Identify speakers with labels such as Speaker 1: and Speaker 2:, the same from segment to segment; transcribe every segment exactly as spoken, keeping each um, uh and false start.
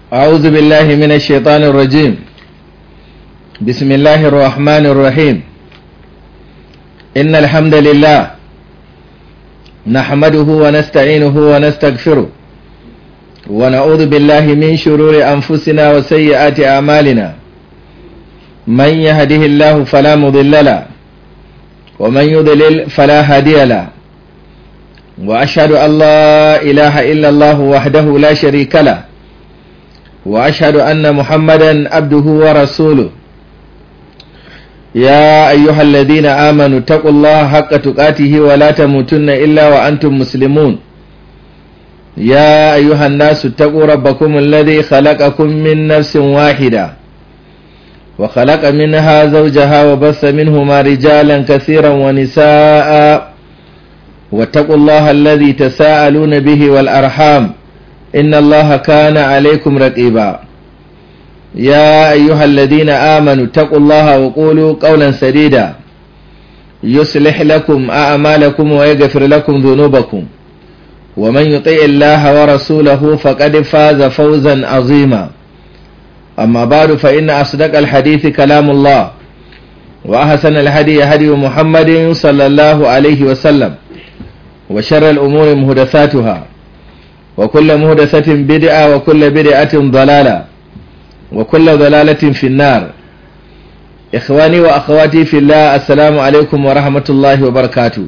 Speaker 1: أعوذ بالله من الشيطان الرجيم. بسم الله الرحمن الرحيم. إن الحمد لله نحمده ونستعينه ونستغفره ونعوذ بالله من شرور أنفسنا وسيئات أعمالنا. من يهده الله فلا مضل له ومن يضلل فلا هادي له، وأشهد أن لا إله إلا الله وحده لا شريك له، وأشهد أن محمدا عبده ورسوله. يا أيها الذين آمنوا اتقوا الله حق تقاته ولا تموتن إلا وأنتم مسلمون. يا أيها الناس اتقوا ربكم الذي خلقكم من نفس واحدة وخلق منها زوجها وبث منهما رجالا كثيرا ونساء، واتقوا الله الذي تساءلون به والأرحام إن الله كان عليكم رقيبا. يا أيها الذين آمنوا اتقوا الله وقولوا قولا سديدا يصلح لكم أعمالكم ويغفر لكم ذنوبكم، ومن يطع الله ورسوله فقد فاز فوزا عظيما. أما بعد، فإن أصدق الحديث كلام الله، وأحسن الهدي هدي محمد صلى الله عليه وسلم، وشر الأمور محدثاتها، وكل محدثة بدعة، وكل بدعة ضلالة، وكل ضلالة في النار. إخواني وأخواتي في الله، السلام عليكم ورحمة الله وبركاته.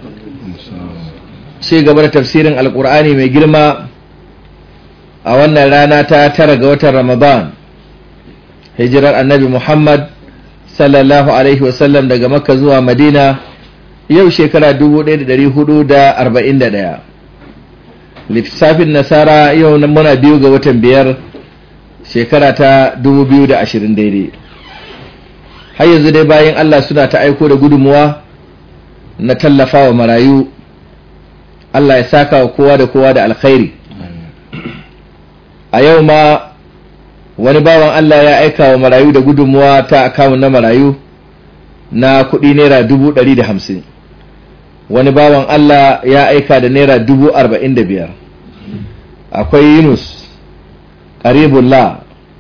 Speaker 1: شيء قبل تفسير القرآن من جرمى أولنا رانا ترى قوة رمضان، هجرة النبي محمد صلى الله عليه وسلم daga Makka zuwa Madina yau shekara dubu ɗaya da ɗari hudu da arba'in da ɗaya. Lissafin nasara yau nan muna biyu ga watan biyar shekara ta dubu biyu da ashirin daidai. Har yanzu dai bayan Allah suna ta aiko da gudunmuwa na tallafa wa marayu. Allah ya saka wa kowa da kowa da alkhairi. A yau ma wani bawan Allah ya aika wa marayu da gudunmuwa ta akawun na marayu na kuɗi naira dubu ɗari da hamsin. Wani bawan Allah ya aika da naira dubu arba'in da biyar. Akwai Yunus Qaribullah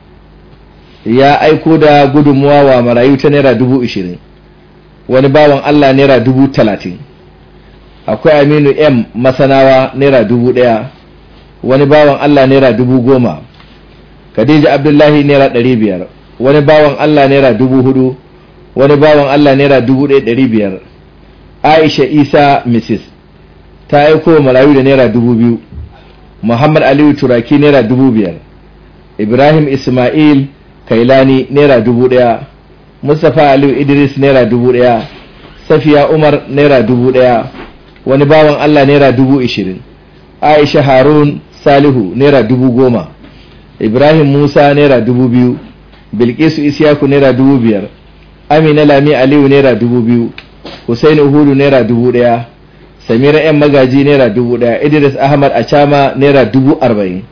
Speaker 1: ya aiko da gudunmuwa wa marayu ta naira dubu ishirin. Wani bawan Allah naira dubu talatin. Akwai Aminu M Masanawa naira dubu ɗaya. Wani bawan Allah naira dubu goma. Khadija Abdullahi naira ɗari biyar. Wani bawan Allah naira dubu hudu. Wani bawan Allah naira dubu ɗaya ɗari biyar. Aisha Isa Missis ta aiko marayu da naira dubu biyu. Muhammad Aliyu Turaki naira dubu biyar. Ibrahim Ismail Kailani naira dubu ɗaya. Mustapha Aliyu Idris naira dubu ɗaya. Safiya Umar naira dubu ɗaya. Wani bawan Allah naira dubu ishirin. Aisha Harun Salihu naira dubu goma. Ibrahim Musa naira dubu biyu. Bilkisu Isiyaku naira dubu biyar. Amina Lami Aliyu naira dubu biyu. Hussein Uhudu naira dubu ɗaya. Samira ‘yan magaji naira dubu ɗaya. Idris Ahmad Achama naira dubu arba'in.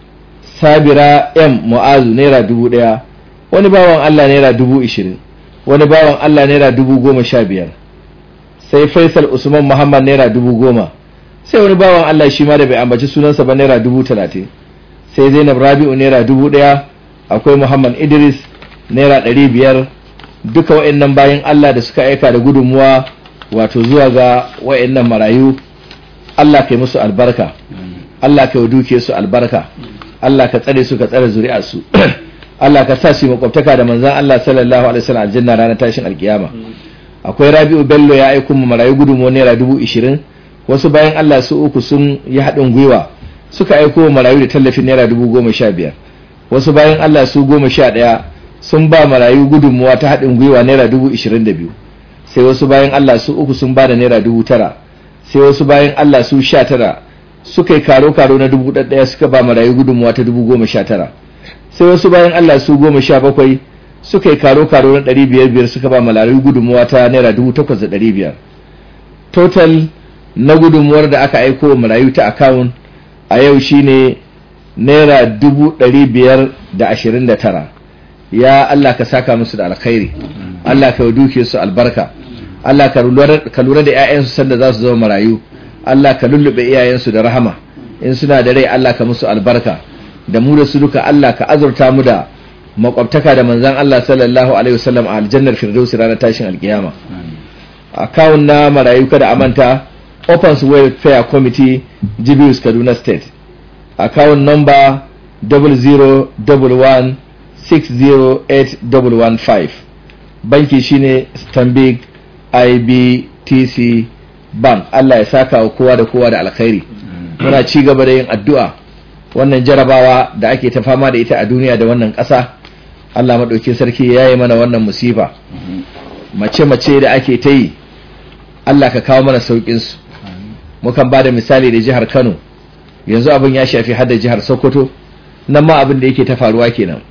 Speaker 1: Sabira ‘yan Mu'azu naira dubu ɗaya. Wani bawan Allah naira dubu ishirin. Wani bawan Allah naira dubu goma sha biyar. Sai Faisal Usman Muhammad naira dubu goma. Sai wani bawan Allah shi ma da bai ambaci sunansa ba naira dubu talatin. Sai Zainab Rabi'u naira dubu ɗaya. Akwai Muhammad Idris naira ɗari biyar. Duka wa'annan bayan Allah da suka aika da gudunmuwa wato zuwa ga wa'annan marayu, Allah kai musu albarka, Allah kai duke su albarka, Allah ka tsare su ka tsare zuri'ar su, Allah ka sa su makwabtaka da manzon Allah sallallahu alaihi wasallam aljanna ranar tashin alkiyama. Akwai Rabi'u Bello ya aika mu marayu gudunmuwa naira dubu ishirin. Wasu bayan Allah su uku sun yi haɗin gwiwa suka aiko marayu da tallafin naira dubu goma sha biyar. Wasu bayan Allah su goma sha ɗaya sun ba marayu gudunmuwa ta haɗin gwiwa naira dubu ishirin da biyu. Sai wasu bayan Allah su uku sun ba da naira dubu tara. Sai wasu bayan Allah su sha tara suka yi karo-karo na dubu ɗaya suka ba marayu gudunmuwa ta dubu goma sha tara. Sai wasu bayan Allah su goma sha bakwai suka yi karo-karo na ɗari biyar biyar suka ba marayu gudunmuwa ta naira dubu takwas da ɗari biyar. Total na gudunmuwar da aka aiko marayu ta akawun a yau shine naira dubu ɗari biyar da ashirin da tara. Ya Allah ka saka musu da alkhairi, Allah ka duke su albarka, Allah ka lura da 'ya'yansu sanda za su zama marayu, Allah ka lullube iyayensu da rahama, in suna da rai Allah ka musu albarka, da mu da su duka Allah ka azurta mu da makwabtaka da manzon Allah sallallahu alaihi wasallam a aljannar firdausi ranar tashin alkiyama. Account na marayu kada amanta Opens Welfare Committee Jibius Kaduna State, account number zero zero one one six zero eight one one five, banki shine Stanbic I B T C Bank. Allah ya saka wa kowa da kowa da alkhairi. Muna ci gaba da yin addu'a wannan jarabawa da ake ta fama da ita a duniya da wannan ƙasa, Allah madaukakin sarki ya yi mana wannan musiba, mace-mace da ake ta yi, Allah ka kawo mana sauƙinsu. Mukan ba da misali da jihar Kano, yanzu abin ya shafi hada jihar Sokoto, nan ma abin da yake ta faruwa kenan.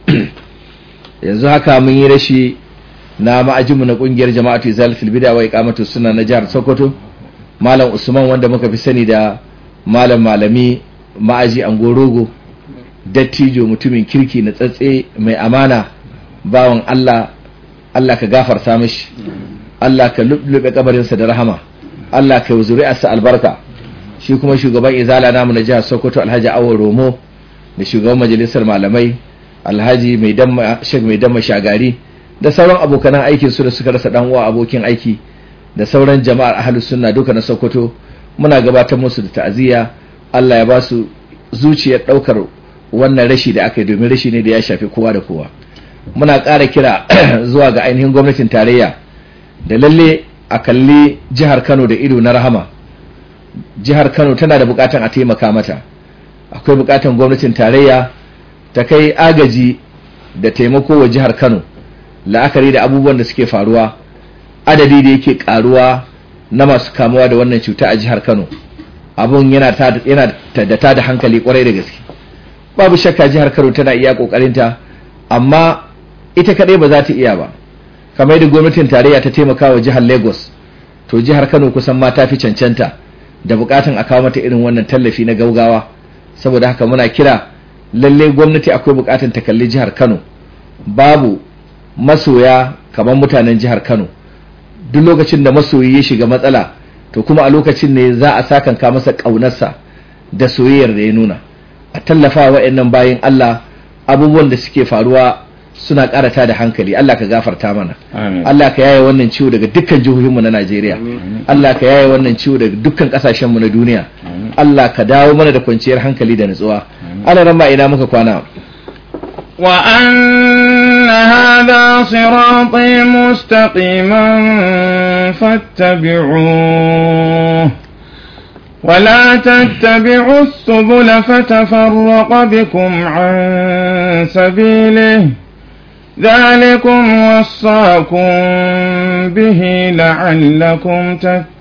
Speaker 1: Yanzu haka mun yi rashi na ma'ajinmu na ƙungiyar jama'atu izalatul bid'a wa iqamatu sunna na jihar Sokoto, Malam Usman, wanda muka fi sani da Malam Malami ma'aji Angorogo, dattijo mutumin kirki na tsatse mai amana, bawan Allah. Allah ka gafarta mishi, Allah ka lullube kabarinsa da rahama, Allah ka yi zuri'arsa albarka. Shi kuma shugaban izala namu na jihar Sokoto Alhaji Awon Romo, da shugaban majalisar malamai Alhaji Mai Damma Sheikh Mai Damma Shagari, da sauran abokanan aikin su da suka rasa dan uwa abokin aiki, da sauran jama'ar ahlus sunna duka na Sokoto, muna gabatar musu da ta'aziyya. Allah ya ba su zuciyar daukar wannan rashi da aka yi, domin rashi ne da ya shafi kowa da kowa. Muna ƙara kira zuwa ga ainihin gwamnatin tarayya da lalle a kalli jihar Kano da ido na rahama. Jihar Kano tana da bukatan a taimaka mata, akwai bukatan gwamnatin tarayya ta kai agaji da taimako wa jihar Kano, la'akari da abubuwan da suke faruwa, adadi da yake karuwa na masu kamuwa da wannan cuta a jihar Kano. Abun yana yana da tada hankali kwarai da gaske. Babu shakka jihar Kano tana iya kokarinta, amma ita kadai ba za ta iya ba. Kamar yadda gwamnatin tarayya ta taimaka wa jihar Lagos, to jihar Kano kusan ma ta fi cancanta da bukatun a kawo mata irin wannan tallafi na gaugawa. Saboda haka muna kira lalle gwamnati akwai bukatun ta kalli jihar Kano. Babu masoya kamar mutanen jihar Kano. Duk lokacin da masoyi ya shiga matsala, to kuma a lokacin ne za a sakanka masa kaunarsa da soyayyar da ya nuna. A tallafa wa'annan bayin Allah, abubuwan da suke faruwa suna karata da hankali. Allah ka gafarta mana. Amin. Allah ka yaye wannan ciwo daga dukkan jihohinmu na Najeriya. Amin. Allah ka yaye wannan ciwo daga dukkan kasashenmu na duniya. Amin. Allah ka dawo mana da kwanciyar hankali da nutsuwa. Ana ran ma ina muka kwana.
Speaker 2: Wa anna hadha sirati mustaqiman fattabi'uhu ولا تتبعوا السبل فتفرق بكم عن سبيله ذلكم وصاكم به لعلكم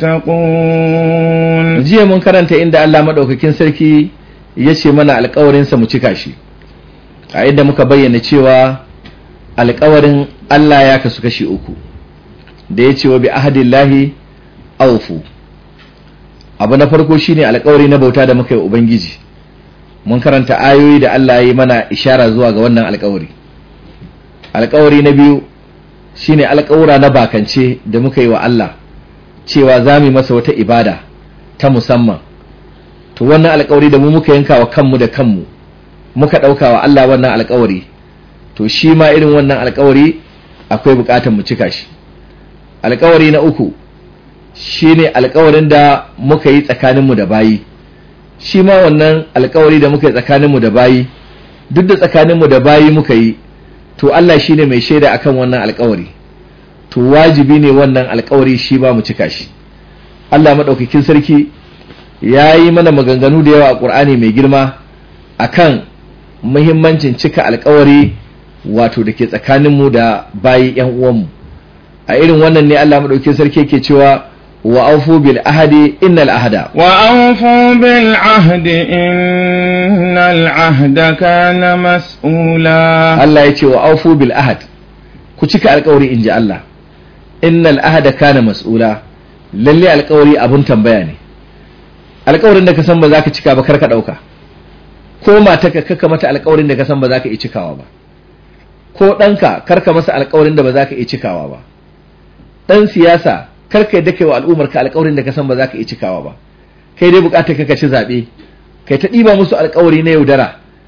Speaker 2: تتقون.
Speaker 1: jiya mun karanta inda Allah madaukakin sarki yace mana alƙawarin sa mu cika shi, a inda muka bayyana cewa alƙawarin Allah ya kasu kashi uku, da yace wa bi ahdillahi awfu. Abu na farko shine alƙawari na bauta da muka yi Ubangiji. Mun karanta ayoyi da Allah ya yi mana ishara zuwa ga wannan alƙawari. Alƙawari na biyu shine alƙawura na bakance da muka yi wa Allah, cewa za mu yi masa wata ibada ta musamman. To wannan alƙawari da mu muka yanka wa kanmu da kanmu, muka ɗauka wa Allah wannan alƙawari, to shi ma irin wannan alƙawari akwai buƙatar mu cika shi. Alƙawari na uku shi ne alkawarin da muka yi tsakaninmu da bayi. Shi ma wannan alkawari da muka yi tsakaninmu da bayi, duk da tsakaninmu da bayi muka yi, to Allah shi ne mai shaida akan wannan alkawari, to wajibi ne wannan alkawari shi ba mu cika shi. Allah maɗaukakin sarki ya yi mana maganganu da yawa a ƙur'ani mai girma akan muhimmancin cika alkawari, wato da ke tsakaninmu da bayi ‘yan uwanmu. A irin wannan ne Allah maɗaukakin sarki yake cewa وأوفوا بالعهد إن العهد
Speaker 2: وأوفوا بالعهد إن العهد كان مسؤولا.
Speaker 1: الله يتي وأوفوا بالعهد كتك القوري إن جاء الله إن العهد كان مسؤولا. للي القوري أبن تنبياني القوري إنك سنبا ذاك تكا بكرك دوكا ko mataka kaka mata alƙawarin da ka san ba za ka iya cikawa ba, ko ɗanka karka masa alƙawarin da ba za ka iya cikawa ba, ɗan siyasa karka yadda kai wa al'ummar ka alƙawarin da ka san ba za ka iya cikawa ba. Kai dai buƙatar ka ci zaɓe, kai ta ɗiba musu alƙawari na yaudara,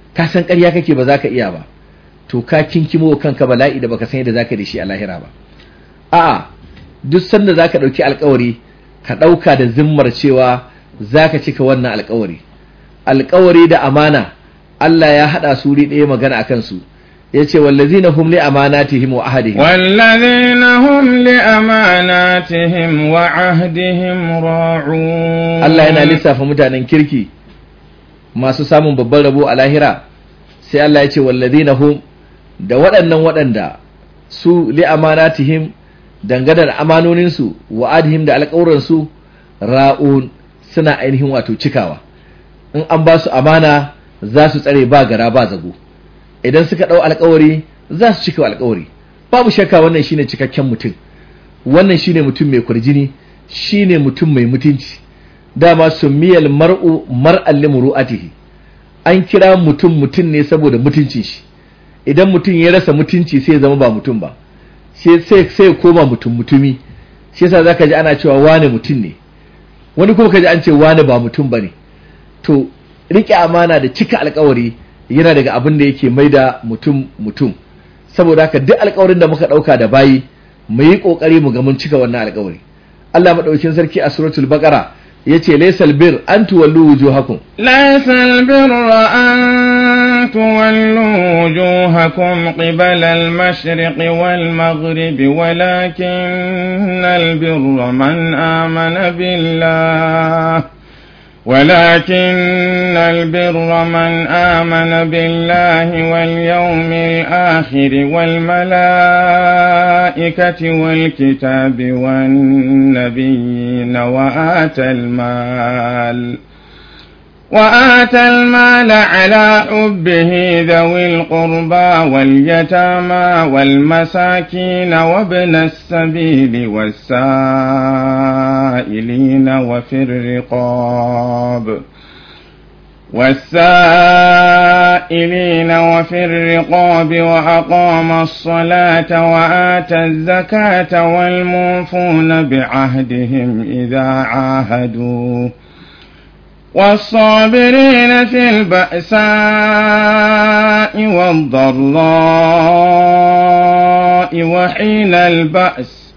Speaker 1: ka san ƙarya kake ba za ka iya ba, to ka kinkimo kanka bala'i da baka san yadda zaka da shi a lahira ba. A'a, duk sanda zaka ɗauki alƙawari ka ɗauka da zimmar cewa zaka cika wannan alƙawari. Alƙawari da amana Allah ya haɗa su wuri ɗaya magana akan su. yace wallazina hum li amanatihim wa ahdihim
Speaker 2: wallazina hum li amanatihim wa ahdihim ra'un.
Speaker 1: Allah yana lissafa mutanen kirki masu samun babban rabo a lahira, sai Allah ya ce wallazina hum, da waɗannan waɗanda su li amanatihim dangane da amanonin su wa ahdihim da alƙawuran su ra'un, suna ainihin wato cikawa. In an ba su amana za su tsare ba gara ba zago, idan suka ɗau alƙawari za su cika alƙawari. Babu shakka wannan shine cikakken mutum, wannan shine mutum mai kurjini, shine mutum mai mutunci. Dama summiyal mar'u mar'an limuru'atihi, an kira mutum mutum ne saboda mutuncin shi. Idan mutum ya rasa mutunci sai ya zama ba mutum ba, sai sai sai koma mutum mutumi. Shi yasa zaka ji ana cewa wane mutum ne, wani kuma kaji an ce wane ba mutum bane. To rike amana da cika alƙawari yana daga abin da yake maida mutum mutum. Saboda haka duk alƙawarin da muka ɗauka da bayi mu yi ƙoƙari mu ga mun cika wannan alƙawari. Allah madaukakin sarki a suratul baqara yace laysal bir an tuwallu wujuhakum
Speaker 2: laysal birra an tuwallu wujuhakum qibala al-mashriqi wal maghribi walakinnal birra man amana billah ولكن البر من آمن بالله واليوم الآخر والملائكة والكتاب والنبيين وآتى المال وآتى المال على حبه ذوي القربى واليتامى والمساكين وابن السبيل والسائلين وفي الرقاب والسائلين وفي الرقاب وأقام الصلاة وآتى الزكاة والموفون بعهدهم إذا عاهدوا والصابرين في البأساء والضراء وحين البأس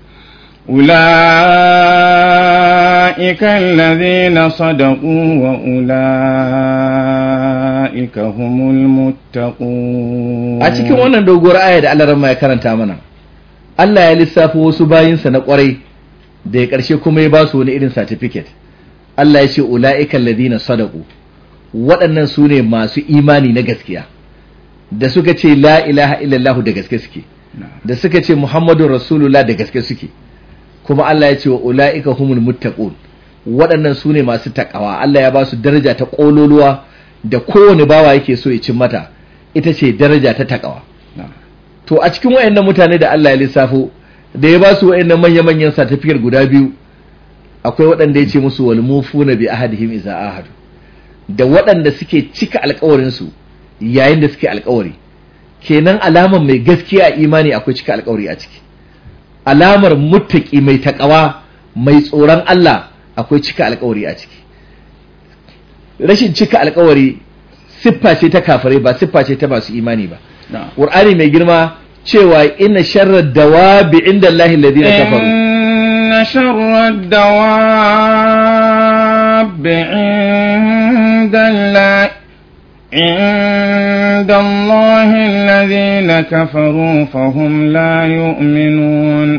Speaker 2: أولئك الذين صدقوا وأولئك هم المتقون.
Speaker 1: a cikin wannan doguwar aya da Allah ran ya karanta mana, Allah ya lissafo wasu bayinsa na kwarai da ya karshe kuma ya ba su wani irin certificate. Allah ya ce ula'ika alladhina sadaqu, waɗannan su ne masu imani na gaskiya, da suka ce la ilaha illallah da gaske suke, da suka ce muhammadun rasulullah da gaske suke. Kuma Allah ya ce wa ula'ika humul muttaqun, waɗannan su ne masu takawa. Allah ya ba su daraja ta ƙololuwa da kowane bawa yake so ya cin mata, ita ce daraja ta takawa. To a cikin wayannan mutane da Allah ya lissafo, da ya ba su wayannan manya-manyan certificate guda biyu, akwai waɗanda ya ce musu wal mufuna bi ahadihim iza ahadu, da waɗanda suke cika alƙawarin su yayin da suke alƙawari. Kenan alamar mai gaskiya imani akwai cika alƙawari a ciki. Alamar muttaqi mai takawa mai tsoron Allah akwai cika alƙawari a ciki. Rashin cika alƙawari siffa ce ta kafirai ba siffa ce ta masu imani ba. Qur'ani mai girma cewa inna sharrad dawabi inda Allahi alladhina kafaru
Speaker 2: شر الدواب عند الله عند الله الذين كفروا فهم لا يؤمنون.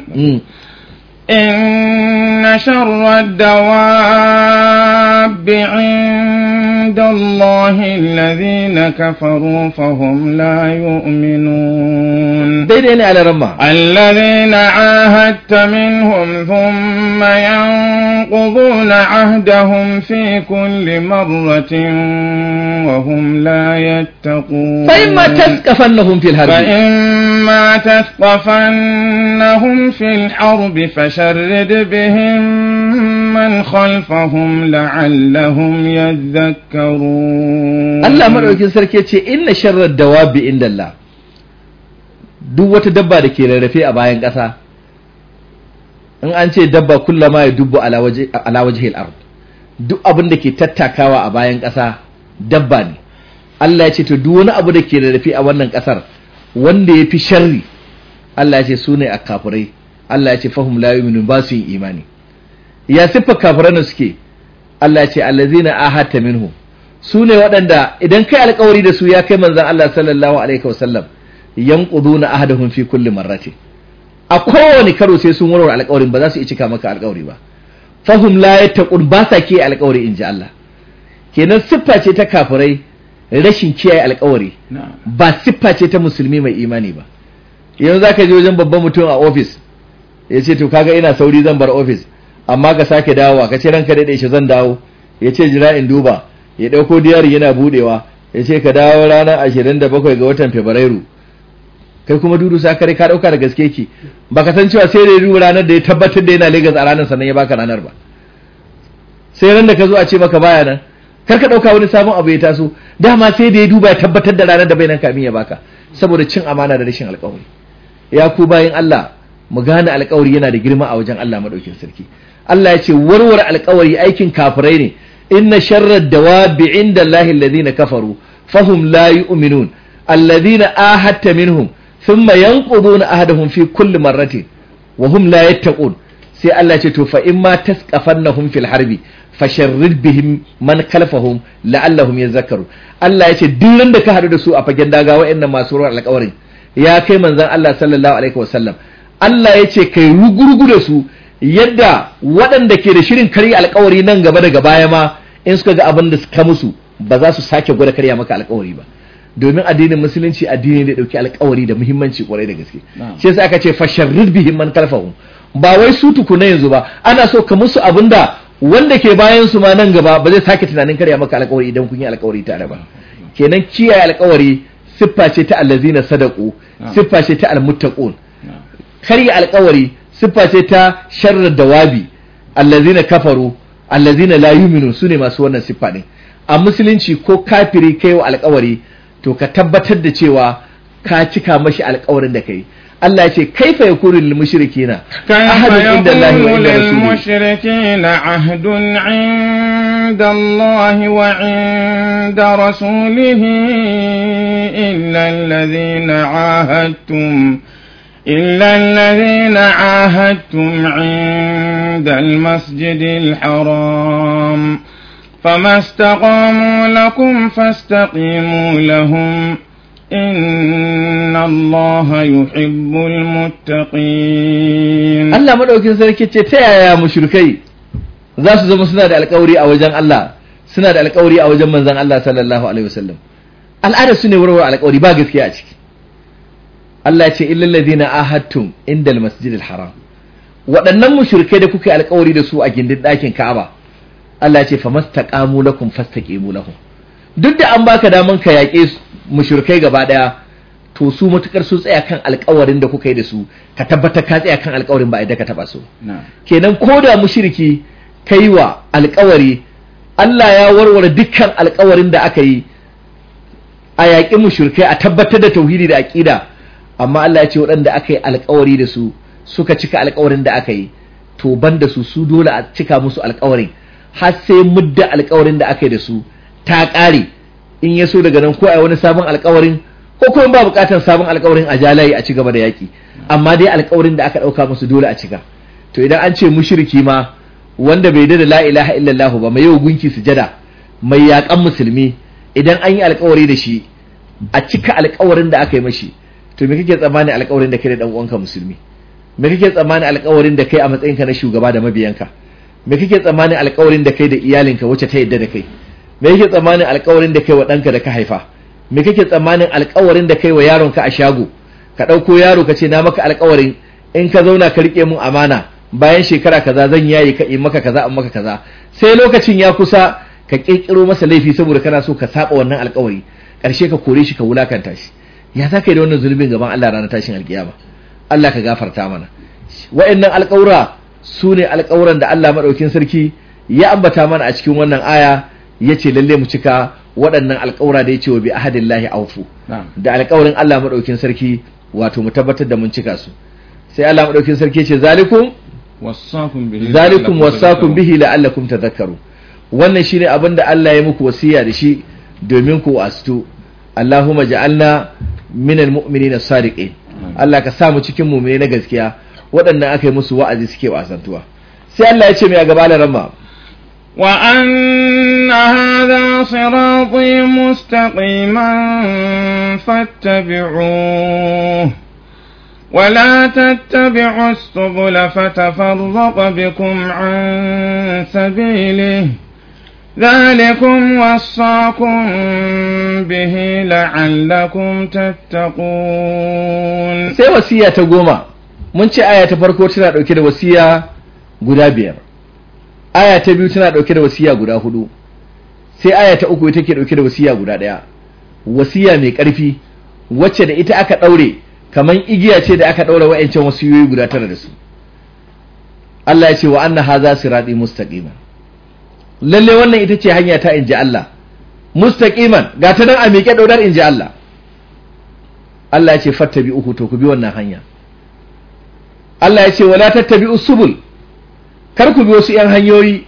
Speaker 2: إن شر الدواب عند الله الذين كفروا فهم لا يؤمنون. الذين عاهدت منهم ثم ينقضون عهدهم في كل مرة وهم لا يتقون.
Speaker 1: فإما تثقفنهم في الحرب
Speaker 2: فإما تثقفنهم في الحرب فشرد بهم من خلفهم لعلهم يذكرون.
Speaker 1: Allah madaukakin sarki yace inna sharrad dawabi indallah, duk wata dabba da ke rarrafe a bayan ƙasa, in an ce dabba kullama ya dubbu ala waje ala wajhil ard, duk abin da ke tattakawa a bayan ƙasa dabba ne. Allah ya ce to duk wani abu da ke rarrafe a wannan kasar wanda ya fi sharri Allah ya ce su ne a kafirai. Allah ya ce fahum la yu'minun, ba su yin imani. Ya siffa kafiran da suke, Allah ya ce allazina ahadta minhum, su ne waɗanda idan kai alƙawari da su ya kai manzon Allah sallallahu alaihi wasallam yanquduna ahadahum fi kulli marrati, a kowane karo sai sun warware alƙawarin, ba za su iya cika maka alƙawari ba. Fahum la yattaqun, ba sa kiyaye alƙawari in ji Allah. Kenan siffa ce ta kafirai rashin kiyaye alƙawari, ba siffa ce ta musulmi mai imani ba. Yanzu zaka je wajen babban mutum a office ya ce to kaga ina sauri zan bar office amma ka sake dawowa, ka ce ranka daɗe shi zan dawo, ya ce jira in duba, ya ɗauko diyari yana buɗewa, ya ce ka dawo ranar ashirin da bakwai ga watan Fabrairu. Kai kuma dudu sa kare ka ɗauka da gaske ki, ba ka san cewa sai da ya duba ranar da ya tabbatar da yana Lagos a ranar sannan ya baka ranar ba. Sai ran da ka zo a ce maka baya nan, kar ka ɗauka wani sabon abu ya taso, dama sai da ya duba ya tabbatar da ranar da bai nan kamin ya baka, saboda cin amana da rashin alƙawari. Ya ku bayin Allah, mu gane alƙawari yana da girma a wajen Allah madaukin sarki. Allah ya ce warware alƙawari aikin kafirai ne. Inna sharrad dawabi inda Allahi alladhina kafaru fahum la yu'minun alladhina ahadta minhum thumma yanquduna ahadahum fi kulli marratin wa hum la yattaqun. Sai Allah ya ce to fa imma tasqafannahum fil harbi fasharrid bihim man khalfahum la'allahum yadhakkarun. Allah ya ce duk da ka hadu da su a fagen daga wa'annan masu ruwan alƙawarin ya kai manzon Allah sallallahu alaihi wasallam, Allah ya ce kai rugurgu da su yadda waɗanda ke da shirin karya alkawari nan gaba daga baya ma in suka ga abin da suka musu ba za su sake gwada karya maka alkawari ba, domin addinin musulunci addini ne dauki alkawari da muhimmanci kwarai da gaske. Shi yasa aka ce fasharrid bihim man kalfahum, ba wai su tukuna yanzu ba, ana so ka musu abinda wanda ke bayan su ma nan gaba ba zai sake tunanin karya maka alkawari idan kun yi alkawari tare ba. Kenan kiyaye alkawari siffa ce ta allazina sadaqu, siffa ce ta almuttaqun. Karya alkawari siffa ce ta sharrar dawabi allazina kafaru allazina la yu'minun, sune masu wannan siffa din. A musulunci ko kafiri kai wa alkawari to ka tabbatar da cewa ka cika mashi alkawarin da kai. Allah ya ce kaifa yakunu lil mushrikina ahadun inda Allah wa inda rasulihi,
Speaker 2: mushrikina ahdun inda Allah wa inda rasulihi illa alladhina ahadtum إلا الذين عاهدتم عند المسجد الحرام فما استقاموا لكم فاستقيموا لهم إن الله يحب المتقين.
Speaker 1: Allah madaukin sarki ce ta yaya mushrikai za su zama suna da alƙawari a wajen Allah, suna da alƙawari a wajen manzon Allah sallallahu alaihi wasallam. Al'ada su ne warware alƙawari, ba gaskiya a ciki. Allah ce illal ladina ahadtum indal masjidil haram, waɗannan mushrikai da kuke alƙawari da su a gindin ɗakin Ka'aba, Allah ce famastaqamu lakum fastaqimu lahum. Duk da an baka daman ka yaƙe mushrikai gaba ɗaya, to su matukar su tsaya kan alƙawarin da kuka yi da su, ka tabbatar ka tsaya kan alƙawarin ba idan ka taba su. Kenan ko da mushriki kai wa alƙawari, Allah ya warware dukkan alƙawarin da aka yi a yaƙi mushrikai, a tabbatar da tauhidi da aqida. Amma Allah ya ce waɗanda aka yi alƙawari da su suka cika alƙawarin da aka yi, to ban da su su dole a cika musu alƙawarin har sai mudda alƙawarin da aka yi da su ta ƙare. In ya so daga nan ko a wani sabon alƙawarin ko kuma ba buƙatar sabon alƙawarin a jalaye a ci gaba da yaƙi, amma dai alƙawarin da aka ɗauka musu dole a cika. To idan an ce mushriki ma wanda bai da la ilaha illallah ba, mai yau gunki sujada, mai yaƙan musulmi, idan an yi alƙawari da shi a cika alƙawarin da aka yi mashi, to me kake tsammani alƙawarin da kai da dan uwanka musulmi? Me kake tsammani alƙawarin da kai a matsayinka na shugaba da mabiyanka? Me kake tsammani alƙawarin da kai da iyalinka wacce ta yadda da kai? Me kake tsammani alƙawarin da kai wa ɗanka da ka haifa? Me kake tsammanin alƙawarin da kai wa yaronka a shago? Ka ɗauko yaro ka ce na maka alƙawarin in ka zauna ka riƙe mun amana, bayan shekara kaza zan yaye ka in maka kaza in maka kaza. Sai lokacin ya kusa ka ƙirƙiro masa laifi saboda kana so ka saba wannan alƙawari, ƙarshe ka kore shi ka wulakanta shi. Ya za ka yi da wannan zulubin gaban Allah ranar tashin alkiyama? Allah ka gafarta mana. Wa'annan alƙawura su ne alƙawuran da Allah maɗaukin sarki ya ambata mana a cikin wannan aya, ya ce lalle mu cika waɗannan alƙawura da ya ce wa bi ahadillahi aufu, da alƙawarin Allah maɗaukin sarki wato mu tabbatar da mun cika su. Sai Allah maɗaukin sarki ya ce zalikum zalikum wasaqum bihi la'allakum tadhakkaru. Wannan shine abin da Allah ya muku wasiya da shi domin ku astu. Allahumma ja'alna minal mu'minina sadiqin. Allah ka sa mu cikin mu'mini na gaskiya waɗannan aka yi musu wa'azi suke wasantuwa. sai Allah ya ce mai a gaba da ramma
Speaker 2: وأن هذا صراطي مستقيما فاتبعوه ولا تتبعوا السبل فتفرق بكم عن سبيله ذلكم وصاكم به لعلكم تتقون.
Speaker 1: sai wasiya ta goma mun ce aya ta farko tana dauke da wasiya guda biyar, aya ta biyu tana dauke da wasiya guda hudu, sai aya ta uku take dauke da wasiya guda daya, wasiya mai karfi wacce da ita aka daure kaman igiya ce da aka daura wa'ancan wasiyoyi guda tara da su. Allah ya ce wa anna hadha sirati mustaqiman, lalle wannan ita ce hanya ta inji Allah, mustaqiman ga ta nan a miƙe daudar inji Allah. Allah ya ce fattabi'uhu, to ku bi wannan hanya. Allah ya ce wala tattabi'us subul, kar ku bi wasu ‘yan hanyoyi,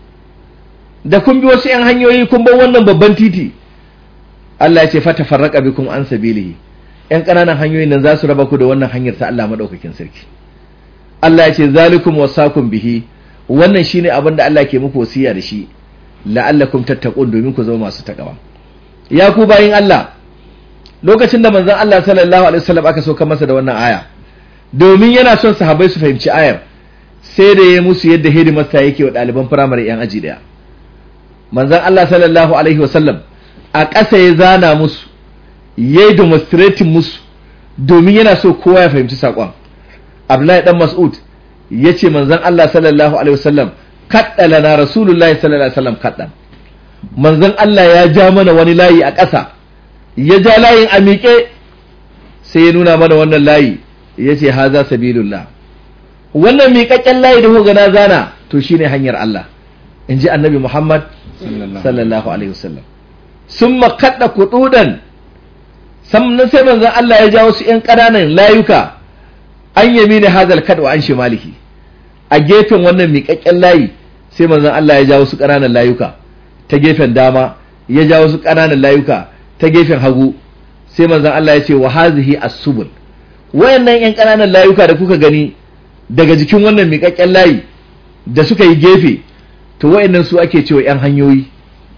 Speaker 1: da kun bi wasu ‘yan hanyoyi kun bar wannan babban titi. Allah ya ce fata farraka bikum an sabilihi, ‘yan ƙananan hanyoyin nan za su raba ku da wannan hanyar ta Allah maɗaukakin sarki. Allah ya ce zalikum wasakum bihi, wannan shine abin da Allah ke muku wasiya da shi, la'allakum tattaqun, domin ku zama masu takawa. Ya ku bayin Allah, lokacin da manzon Allah sallallahu alaihi wasallam aka sauka masa da wannan aya, domin yana son sahabbai su fahimci ayar, sai da ya musu yadda hedimasta yake wa ɗaliban firamare ‘yan aji ɗaya. Manzan Allah sallallahu Alaihi wasallam a ƙasa ya zana musu, ya yi demonstrating musu, domin yana so kowa ya fahimci saƙon. Abdullahi ɗan Mas'ud ya ce manzan Allah sallallahu Alaihi wasallam kaɗɗala na Rasulullahi sallallahu Alaihi wasallam kaɗɗan. Manzan Allah ya ja mana wani layi a ƙasa, ya ja layin a miƙe, sai ya nuna mana wannan layi, ya ce haza sabilullah. Wannan miƙaƙƙen layi da kuka na zana to shine hanyar Allah, in ji annabi Muhammad sallallahu alaihi wasallam. Sun makaɗa kuɗuɗan, sannan sai manzon Allah ya ja wasu ‘yan ƙananan layuka an yami ne hazal kaɗa an shimalihi, a gefen wannan miƙaƙƙen layi sai manzon Allah ya ja wasu ƙananan layuka ta gefen dama, ya ja wasu ƙananan layuka ta gefen hagu, sai manzon Allah ya ce wa hazihi as-subul, wayannan ‘yan ƙananan layuka da kuka gani daga jikin wannan miƙaƙƙen layi da suka yi gefe, to wa'annan su ake cewa ‘yan hanyoyi,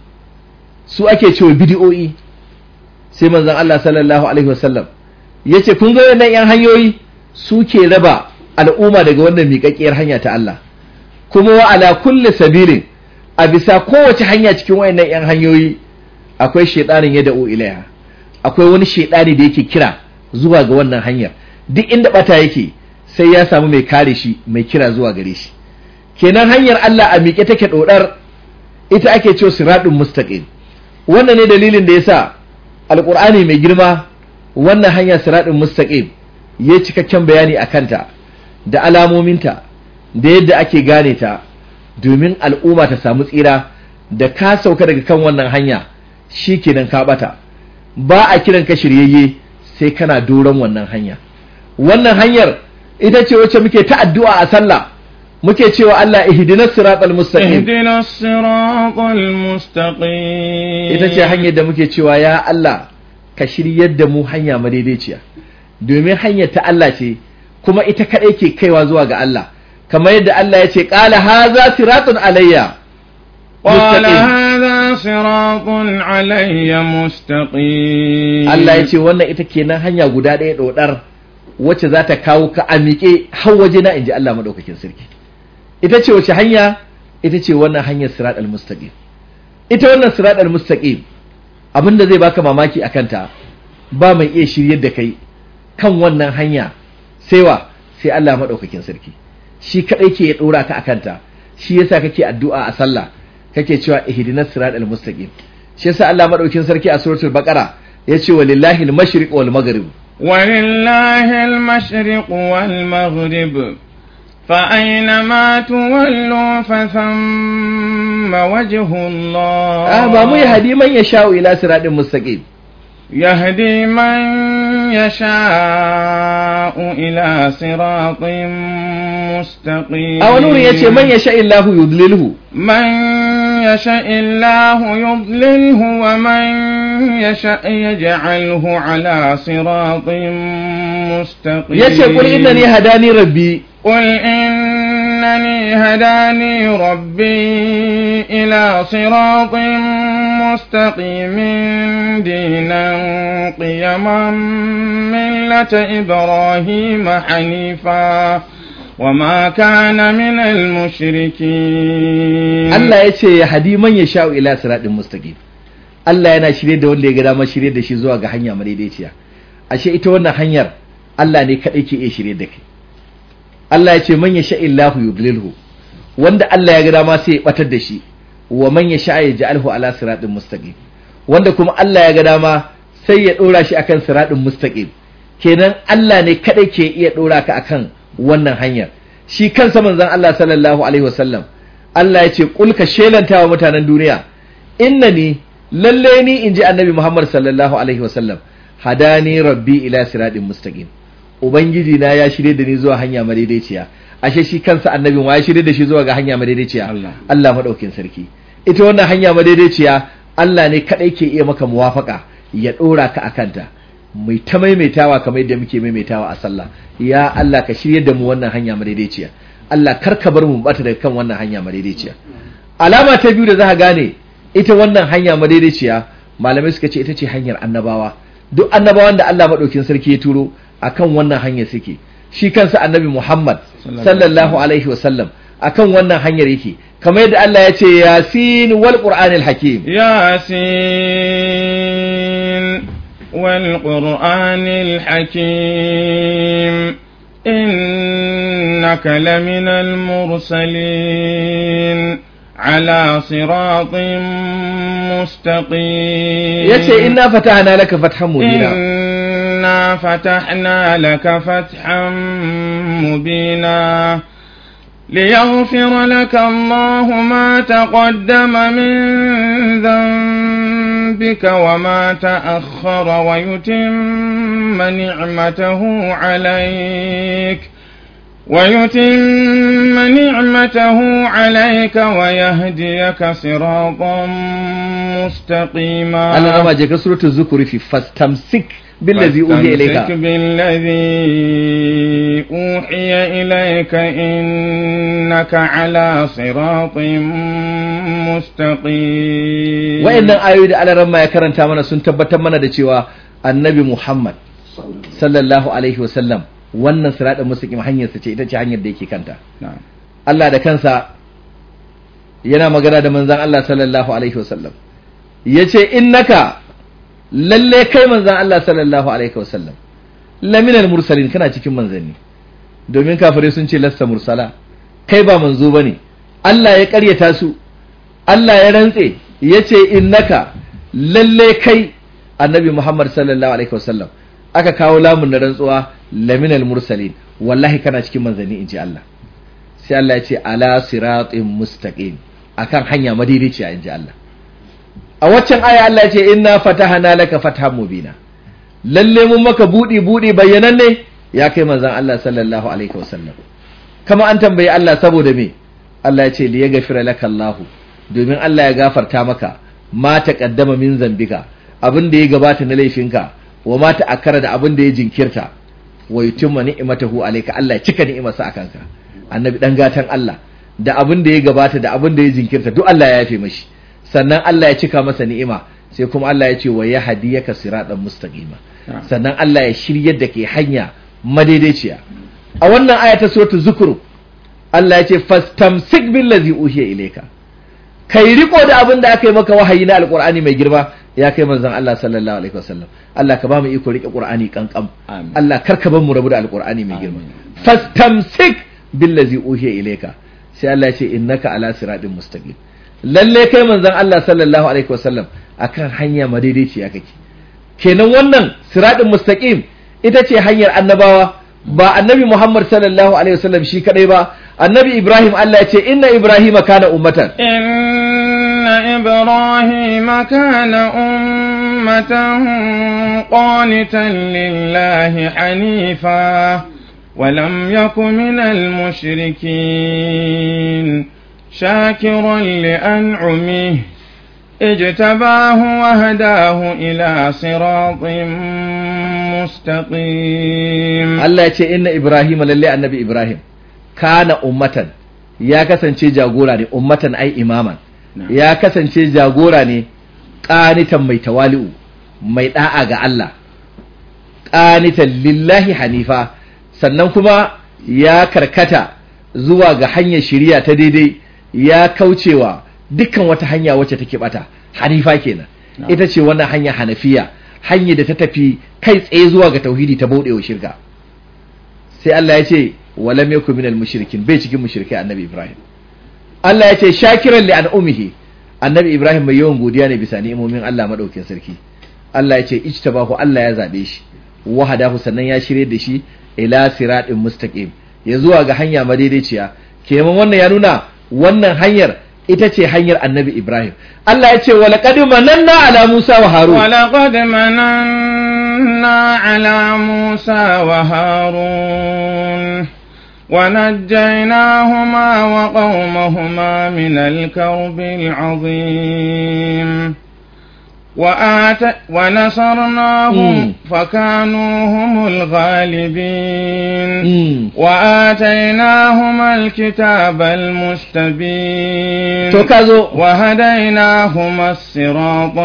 Speaker 1: su ake cewa bidi'o'i. Sai manzon Allah sallallahu alaihi wasallam ya ce kun ga wannan ‘yan hanyoyi su ke raba al'umma daga wannan miƙaƙƙiyar hanya ta Allah, kuma wa ala kulli sabilin, a bisa kowace hanya cikin wa'annan ‘yan hanyoyi akwai shaiɗanin ya da'u ilaiha, akwai wani shaiɗani da yake kira zuwa ga wannan hanyar, duk inda bata yake sai ya samu mai kare shi, mai kira zuwa gare shi. Kenan hanyar Allah a miƙe take ɗoɗar, ita ake cewa siraɗin mustaqim. Wannan ne dalilin da yasa alƙur'ani mai girma wannan hanya siraɗin mustaqim ya cikakken bayani a kanta da alamominta da yadda ake gane ta, domin al'umma ta samu tsira. Da ka sauka daga kan wannan hanya shi kenan ka ɓata, ba a kiran ka shiryayye sai kana doron wannan hanya. Wannan hanyar ita ce wacce muke ta addu'a a sallah, muke cewa Allah ihdinas siratal mustaqim,
Speaker 2: ihdinas siratal mustaqim,
Speaker 1: ita ce hanyar da muke cewa ya Allah ka shiryar da mu hanya madaidaiciya, domin hanyar ta Allah ce kuma ita kadai ke kaiwa zuwa ga Allah, kamar yadda Allah ya ce qala hadha siratun alayya
Speaker 2: qala hadha siratun alayya mustaqim.
Speaker 1: Allah ya ce wannan ita kenan hanya guda ɗaya dodar wacce za ta kawo ka a miƙe har waje na, inji Allah maɗaukakin sarki. Ita ce wace hanya? Ita ce wannan hanyar sirat al-mustaqim. Ita wannan sirat al-mustaqim abinda zai baka mamaki a kanta, ba mai iya shiryar da kai kan wannan hanya sai wa sai Allah maɗaukakin sarki. Shi kaɗai ke ya ɗora ka a kanta, shi yasa kake addu'a a sallah kake cewa ihdinas sirat al-mustaqim. Shi yasa Allah maɗaukakin sarki a suratul baqara ya ce walillahi al-mashriq wal maghrib,
Speaker 2: ولله المشرق والمغرب فأينما تولوا فثم وجه الله.
Speaker 1: آه ما مو يهدي من يشاء إلى صراط مستقيم،
Speaker 2: يهدي من يشاء إلى صراط مستقيم.
Speaker 1: أو نور يشاء من يشاء الله يضلله،
Speaker 2: من يشاء الله يضلله ومن يشاء يجعله على صراط مستقيم
Speaker 1: yace qul innani hadani rabbi
Speaker 2: قل إنني هداني ربي إلى صراط مستقيم دينا قيما ملة إبراهيم حنيفا وما كان من المشركين
Speaker 1: Allah yace ya hadi man yasha ila siratin mustaqim Allah yana shirye da wanda ya ga dama shirye da shi zuwa ga hanya madaidaiciya ashe ita wannan hanyar Allah ne kadai ke iya shirye da kai Allah ya ce man yasha illahu yudlilhu wanda Allah ya ga dama sai ya batar da shi wa man yasha yaj'alhu ala siratin mustaqim wanda kuma Allah ya ga dama sai ya dora shi akan siratin mustaqim kenan Allah ne kadai ke iya dora ka akan wannan hanyar shi kansa manzon Allah sallallahu alaihi wasallam Allah ya ce kul ka shelanta wa mutanen duniya innani lalle ni inji annabi Muhammad sallallahu alaihi wasallam hadani rabbi ila siratin mustaqim ubangiji na ya shirye da ni zuwa hanya madaidaiciya ashe shi kansa annabin wa ya shirye da shi zuwa ga hanya madaidaiciya Allah Allah madaukin sarki ita wannan hanya madaidaiciya Allah ne kadai ke iya maka muwafaka ya dora ka akanta mai ta maimaitawa kamar yadda muke maimaitawa a sallah ya Allah ka shirye da mu wannan hanya madaidaiciya Allah kar ka bar mu bata daga kan wannan hanya madaidaiciya alama ta biyu da za ka gane ita wannan hanya madaidaiciya malamai suka ce ita ce hanyar annabawa duk annabawan da Allah madaukin sarki ya turo akan wannan hanya suke shi kansa annabi Muhammad sallallahu alaihi wasallam akan wannan hanyar yake kamar yadda Allah ya ce yasin wal qur'anil hakim
Speaker 2: yasin wal qur'anil hakim innaka laminal mursalin ala siratin mustaqim
Speaker 1: yace inna fatahna laka fathan mubina
Speaker 2: إنا فتحنا لك فتحا مبينا ليغفر لك الله ما تقدم من ذنبك وما تأخر ويتم نعمته عليك ويتم نعمته عليك ويهديك صراطا مستقيما
Speaker 1: الله نما جاء سورة الزخرف فاستمسك بالذي أوحي إليك
Speaker 2: فاستمسك بالذي أوحي إليك إنك على صراط مستقيم
Speaker 1: وإن آيات على رما يكرن تامنا سنتبت منا دشوا النبي محمد صلى الله عليه وسلم wannan siratal mustaqim hanyar sa ce ita ce hanyar da yake kanta Allah da kansa yana magana da manzon Allah sallallahu alaihi wasallam yace innaka lalle kai manzon Allah sallallahu alaihi wasallam laminal mursalin kana cikin manzanni domin kafirai sun ce lasta mursala kai ba manzo bane Allah ya karyata su Allah ya rantse yace innaka lalle kai annabi Muhammad sallallahu alaihi wasallam aka kawo lamun na rantsuwa laminal mursalin wallahi kana cikin manzanni inji Allah sai Allah ya ce ala siratin mustaqim akan hanya madaidaiciya inji Allah a waccan aya Allah ya ce inna fatahana laka fathan mubina lalle mun maka budi budi bayyananne ya kai manzon Allah sallallahu alaihi wasallam kama an tambayi Allah saboda me Allah ya ce li yaghfira laka Allah domin Allah ya gafarta maka ma taqaddama min zambika abin da ya gabata na laifinka wa ma ta'akkara da abin da ya jinkirta wa yutimma ni'matahu alayka Allah ya cika ni'imarsa akan ka annabi dan gatan Allah da abin da ya gabata da abin da ya jinkirta duk Allah ya yafe mashi sannan Allah ya cika masa ni'ima sai kuma Allah ya ce wa yahdiyaka siratan mustaqima sannan Allah ya shiryar da ke hanya madaidaiciya a wannan aya ta suratul zukhruf Allah ya ce fastamsik billazi uhiya ilayka kai riko da abin da aka yi maka wahayi na alqur'ani mai girma ya kai manzon Allah sallallahu alaihi wasallam Allah ka ba mu iko rike qur'ani kankam Allah karka bar mu rabu da alqur'ani mai girma fastamsik billazi uhiya ilayka sai Allah ya ce innaka ala siratin mustaqim lalle kai manzon Allah sallallahu alaihi wasallam akan hanya madaidaiciya kake kenan wannan siratin mustaqim ita ce hanyar annabawa ba annabi Muhammad sallallahu alaihi wasallam shi kadai ba annabi Ibrahim Allah ya ce inna ibrahima kana ummatan
Speaker 2: inna ibrahima kana ummatan qanitan lillahi hanifa wa lam yakun minal mushrikin شاكرا لأنعمه اجتباه وهداه إلى صراط مستقيم.
Speaker 1: الله يقول إن إبراهيم لله النبي إبراهيم كان أمة يا كسن شيء جاغوراني أمة أي إماما يا كسن شيء جاغوراني قانتا ميتوالئ ميتاء الله قانتا لله حنيفا sannan kuma ya karkata zuwa ga hanyar shiriya ta daidai ya kaucewa dukkan wata hanya wacce take bata hanifa kenan no. Ita ce wannan hanya hanafiya hanya da ta tafi kai tsaye zuwa ga tauhidi ta bauɗewa shirka sai Allah ya ce walam yakun minal mushrikin bai cikin mushrikai annabi Ibrahim Allah ya ce shakiran li an'umihi annabi Ibrahim mai yawan godiya ne bisa ni'imomin Allah madaukakin sarki Allah ya ce ijtabahu Allah ya zabe shi wahadahu sannan ya shirye da shi ila siratin mustaqim ya zuwa ga hanya madaidaiciya kenan wannan ya nuna wannan hanyar ita ce hanyar annabi Ibrahim Allah ya ce wa laqad mananna ala Musa wa Harun
Speaker 2: wa laqad mananna ala Musa wa Harun wa najjaynahuma wa qaumahuma min al-karbil azim وآت ونصرناهم فكانوا هم الغالبين وآتيناهما الكتاب المستبين وهديناهما الصراط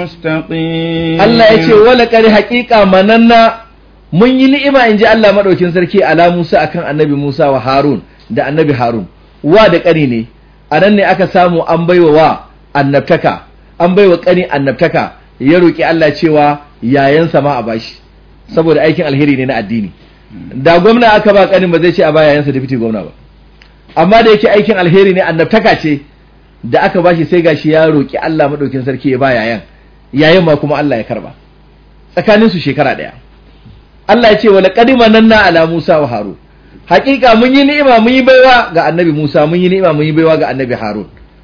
Speaker 2: المستقيم
Speaker 1: الله يقول ولقد حقيقة مننا mun yi ni'ima in ji Allah madaukin sarki ala Musa akan annabi Musa wa Harun da annabi Harun wa da ƙani ne anan ne aka samu an baiwa wa annabtaka an baiwa ƙani annabtaka ya roƙi Allah cewa yayansa ma a bashi saboda aikin alheri ne na addini da gwamna aka ba ƙanin ba zai ce a ba yayansa deputy gwamna ba amma da yake aikin alheri ne annabtaka ce da aka bashi sai gashi ya roƙi Allah madaukin sarki ya ba yayan yayan ma kuma Allah ya karba tsakanin su shekara daya Allah ya ce wala qad mananna ala Musa wa Harun haƙiƙa mun yi ni'ima mun yi baiwa ga annabi Musa mun yi ni'ima mun yi baiwa ga annabi Harun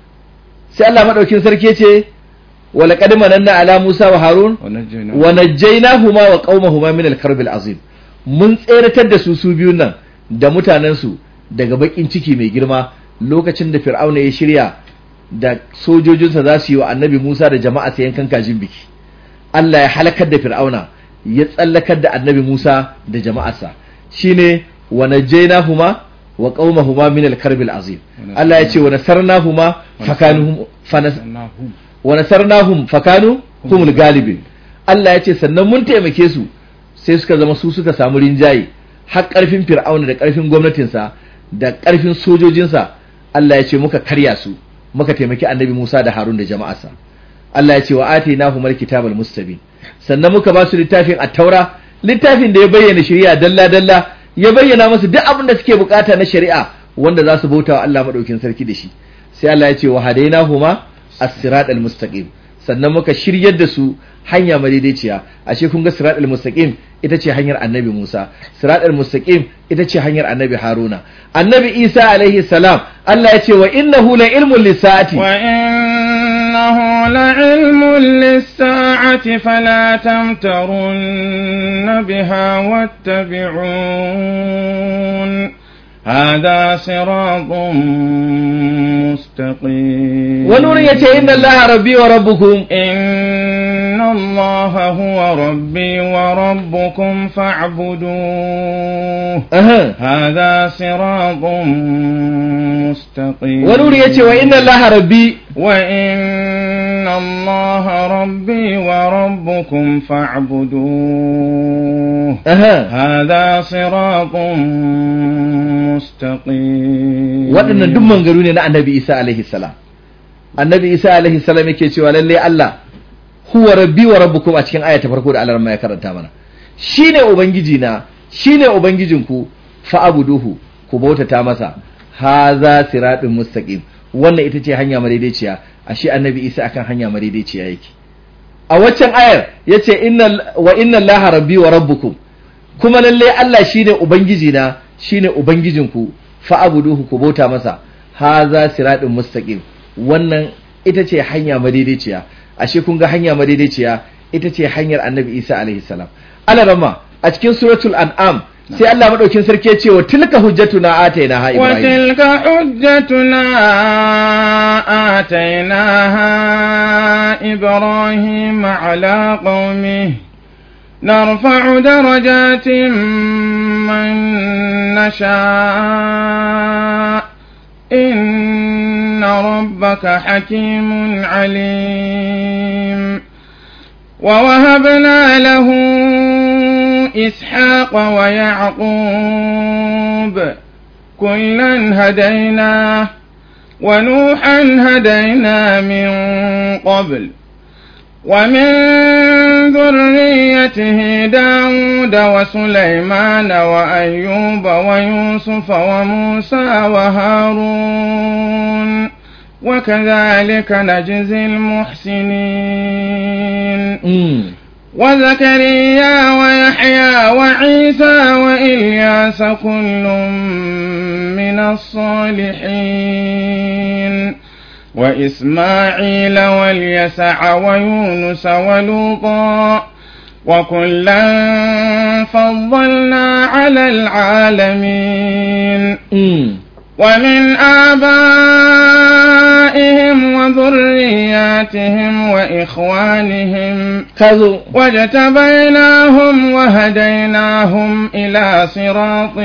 Speaker 1: sai Allah madaukin sarki ya ce wala qad mananna ala Musa wa Harun wa najjaynahuma wa qaumahuma min al-karb al-azim mun tseratar da su su biyun nan da mutanen su daga bakin ciki mai girma lokacin da Fir'auna ya shirya da sojojinsa za su yi wa annabi Musa da jama'a sai yankan kajin biki Allah ya halakar da Fir'auna ya tsallakar da annabi Musa da jama'arsa shine wa najjaynahuma wa qaumahuma min al-karb al-azim Allah ya ce wa nasarnahuma fakanuhum fanasnahum wa nasarnahum fakanu humul galibin Allah ya ce sannan mun taimake su sai suka zama su suka samu rinjaye har karfin Fir'auna da karfin gwamnatinsa da karfin sojojinsa Allah ya ce muka karya su muka taimaki annabi Musa da Harun da jama'arsa Allah ya ce wa atainahumul kitabal mustabin sannan muka ba su littafin at-taura littafin da ya bayyana shari'a dalla dalla ya bayyana musu duk abin da suke bukata na shari'a wanda za su bauta wa Allah madaukin sarki da shi sai Allah ya ce wa hadainahuma as-siratal mustaqim sannan muka shiryar da su hanya madaidaiciya ashe kun ga siratal mustaqim ita ce hanyar annabi Musa siratal mustaqim ita ce hanyar annabi Haruna annabi Isa alaihi salam Allah ya ce wa innahu la ilmun lis-saati
Speaker 2: wa innahu la ilmun lis-saati fala tamtarun biha wattabi'un هذا صراط مستقيم
Speaker 1: ونور يتي إن الله ربي وربكم
Speaker 2: إن الله هو ربي وربكم فاعبدوه
Speaker 1: أه.
Speaker 2: هذا صراط مستقيم
Speaker 1: ونور يتي وإن الله ربي
Speaker 2: وإن الله ربي وربكم فاعبدوه
Speaker 1: أه.
Speaker 2: هذا صراط mustaqim
Speaker 1: waɗannan duk mangaru ne na annabi Isa alaihi salam annabi Isa alaihi salam yake cewa lalle Allah huwa rabbi wa rabbukum a cikin aya ta farko da Allah ya karanta mana shine ubangiji na shine ubangijinku fa abuduhu ku bautata masa haza siratun mustaqim wannan ita ce hanya madaidaiciya ashe annabi Isa akan hanya madaidaiciya yake a waccan ayar yace inna wa inna Allaha rabbi wa rabbukum kuma lalle Allah shine ubangiji na shine ubangijinku fa abuduhu ku bauta masa haza siratun mustaqim wannan ita ce hanya madaidaiciya ashe kun ga hanya madaidaiciya ita ce hanyar annabi Isa alaihi salam alarama a cikin suratul an'am sai Allah madaukin sarki ya ce wa tilka hujjatuna atainaha ibrahim
Speaker 2: وتلك حجتنا آتيناها إبراهيم على قومه نرفع درجات من نشاء إن ربك حكيم عليم ووهبنا له إسحاق ويعقوب كلا هدينا ونوحا هدينا من قبل ومن ذريته داود وسليمان وأيوب ويوسف وموسى وهارون وكذلك نجزي المحسنين وزكريا ويحيى وعيسى وإلياس كل من الصالحين وإسماعيل واليسع ويونس ولوطا وكلا فضلنا على العالمين ومن آبائهم وذرياتهم وإخوانهم واجتبيناهم وهديناهم إلى صراط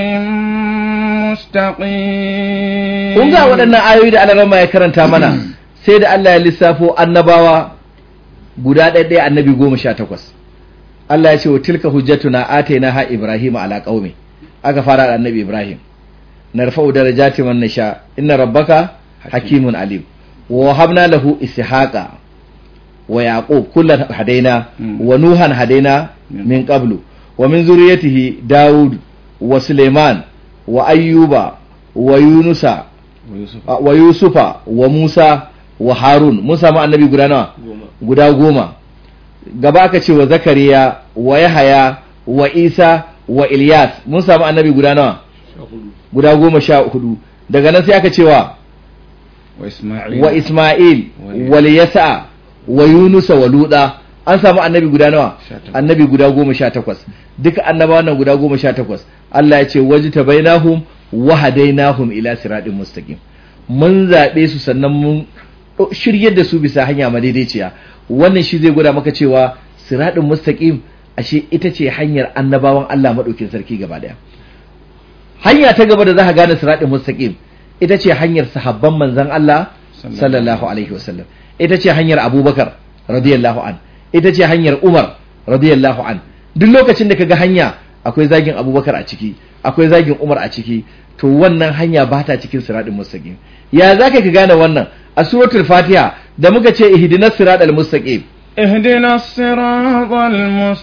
Speaker 2: مستقيم.
Speaker 1: kun ga waɗannan ayoyi da Allah ya karanta mana sai da Allah ya lissafo annabawa guda ɗaya ɗaya annabi goma sha takwas. Allah ya ce wa tilka hujjatuna atainaha Ibrahim ala qaumi, aka fara da annabi Ibrahim. narfa'u darajati man nasha inna rabbaka hakimun alim wa wahabna lahu ishaqa wa yaqub kullan hadaina wa nuhan hadaina min qablu wa min zurriyyatihi daud wa suleiman wa ayyuba wa yunusa wa yusufa wa musa wa harun mun samu annabi guda nawa guda goma gaba aka ce wa zakariya wa yahaya wa isa wa ilyas mun samu annabi guda nawa guda goma sha hudu daga nan sai aka cewa wa Ismail wa Yasa wa Yunusa wa Luda an samu annabi guda nawa annabi guda goma sha takwas duka annabawan nan guda goma sha takwas Allah ya ce wajtabainahum wa hadainahum ila siratin mustaqim mun zabe su sannan mun shiryar da su bisa hanya madaidaiciya wannan shi zai gwada maka cewa siratin mustaqim ashe ita ce hanyar annabawan Allah madaukin sarki gaba daya. Hanya ta gaba da za ka gane siratin mustaqim ita ce hanyar sahabban manzon Allah sallallahu alaihi wasallam, ita ce hanyar Abubakar radiyallahu an, ita ce hanyar Umar radiyallahu an. Duk lokacin da kaga hanya akwai zagin Abubakar a ciki, akwai zagin Umar a ciki, to wannan hanya ba ta cikin siratin mustaqim. Ya zaka ka gane wannan? A suratul Fatiha da muka ce ihdinas siratal mustaqim,
Speaker 2: ihdinas siratal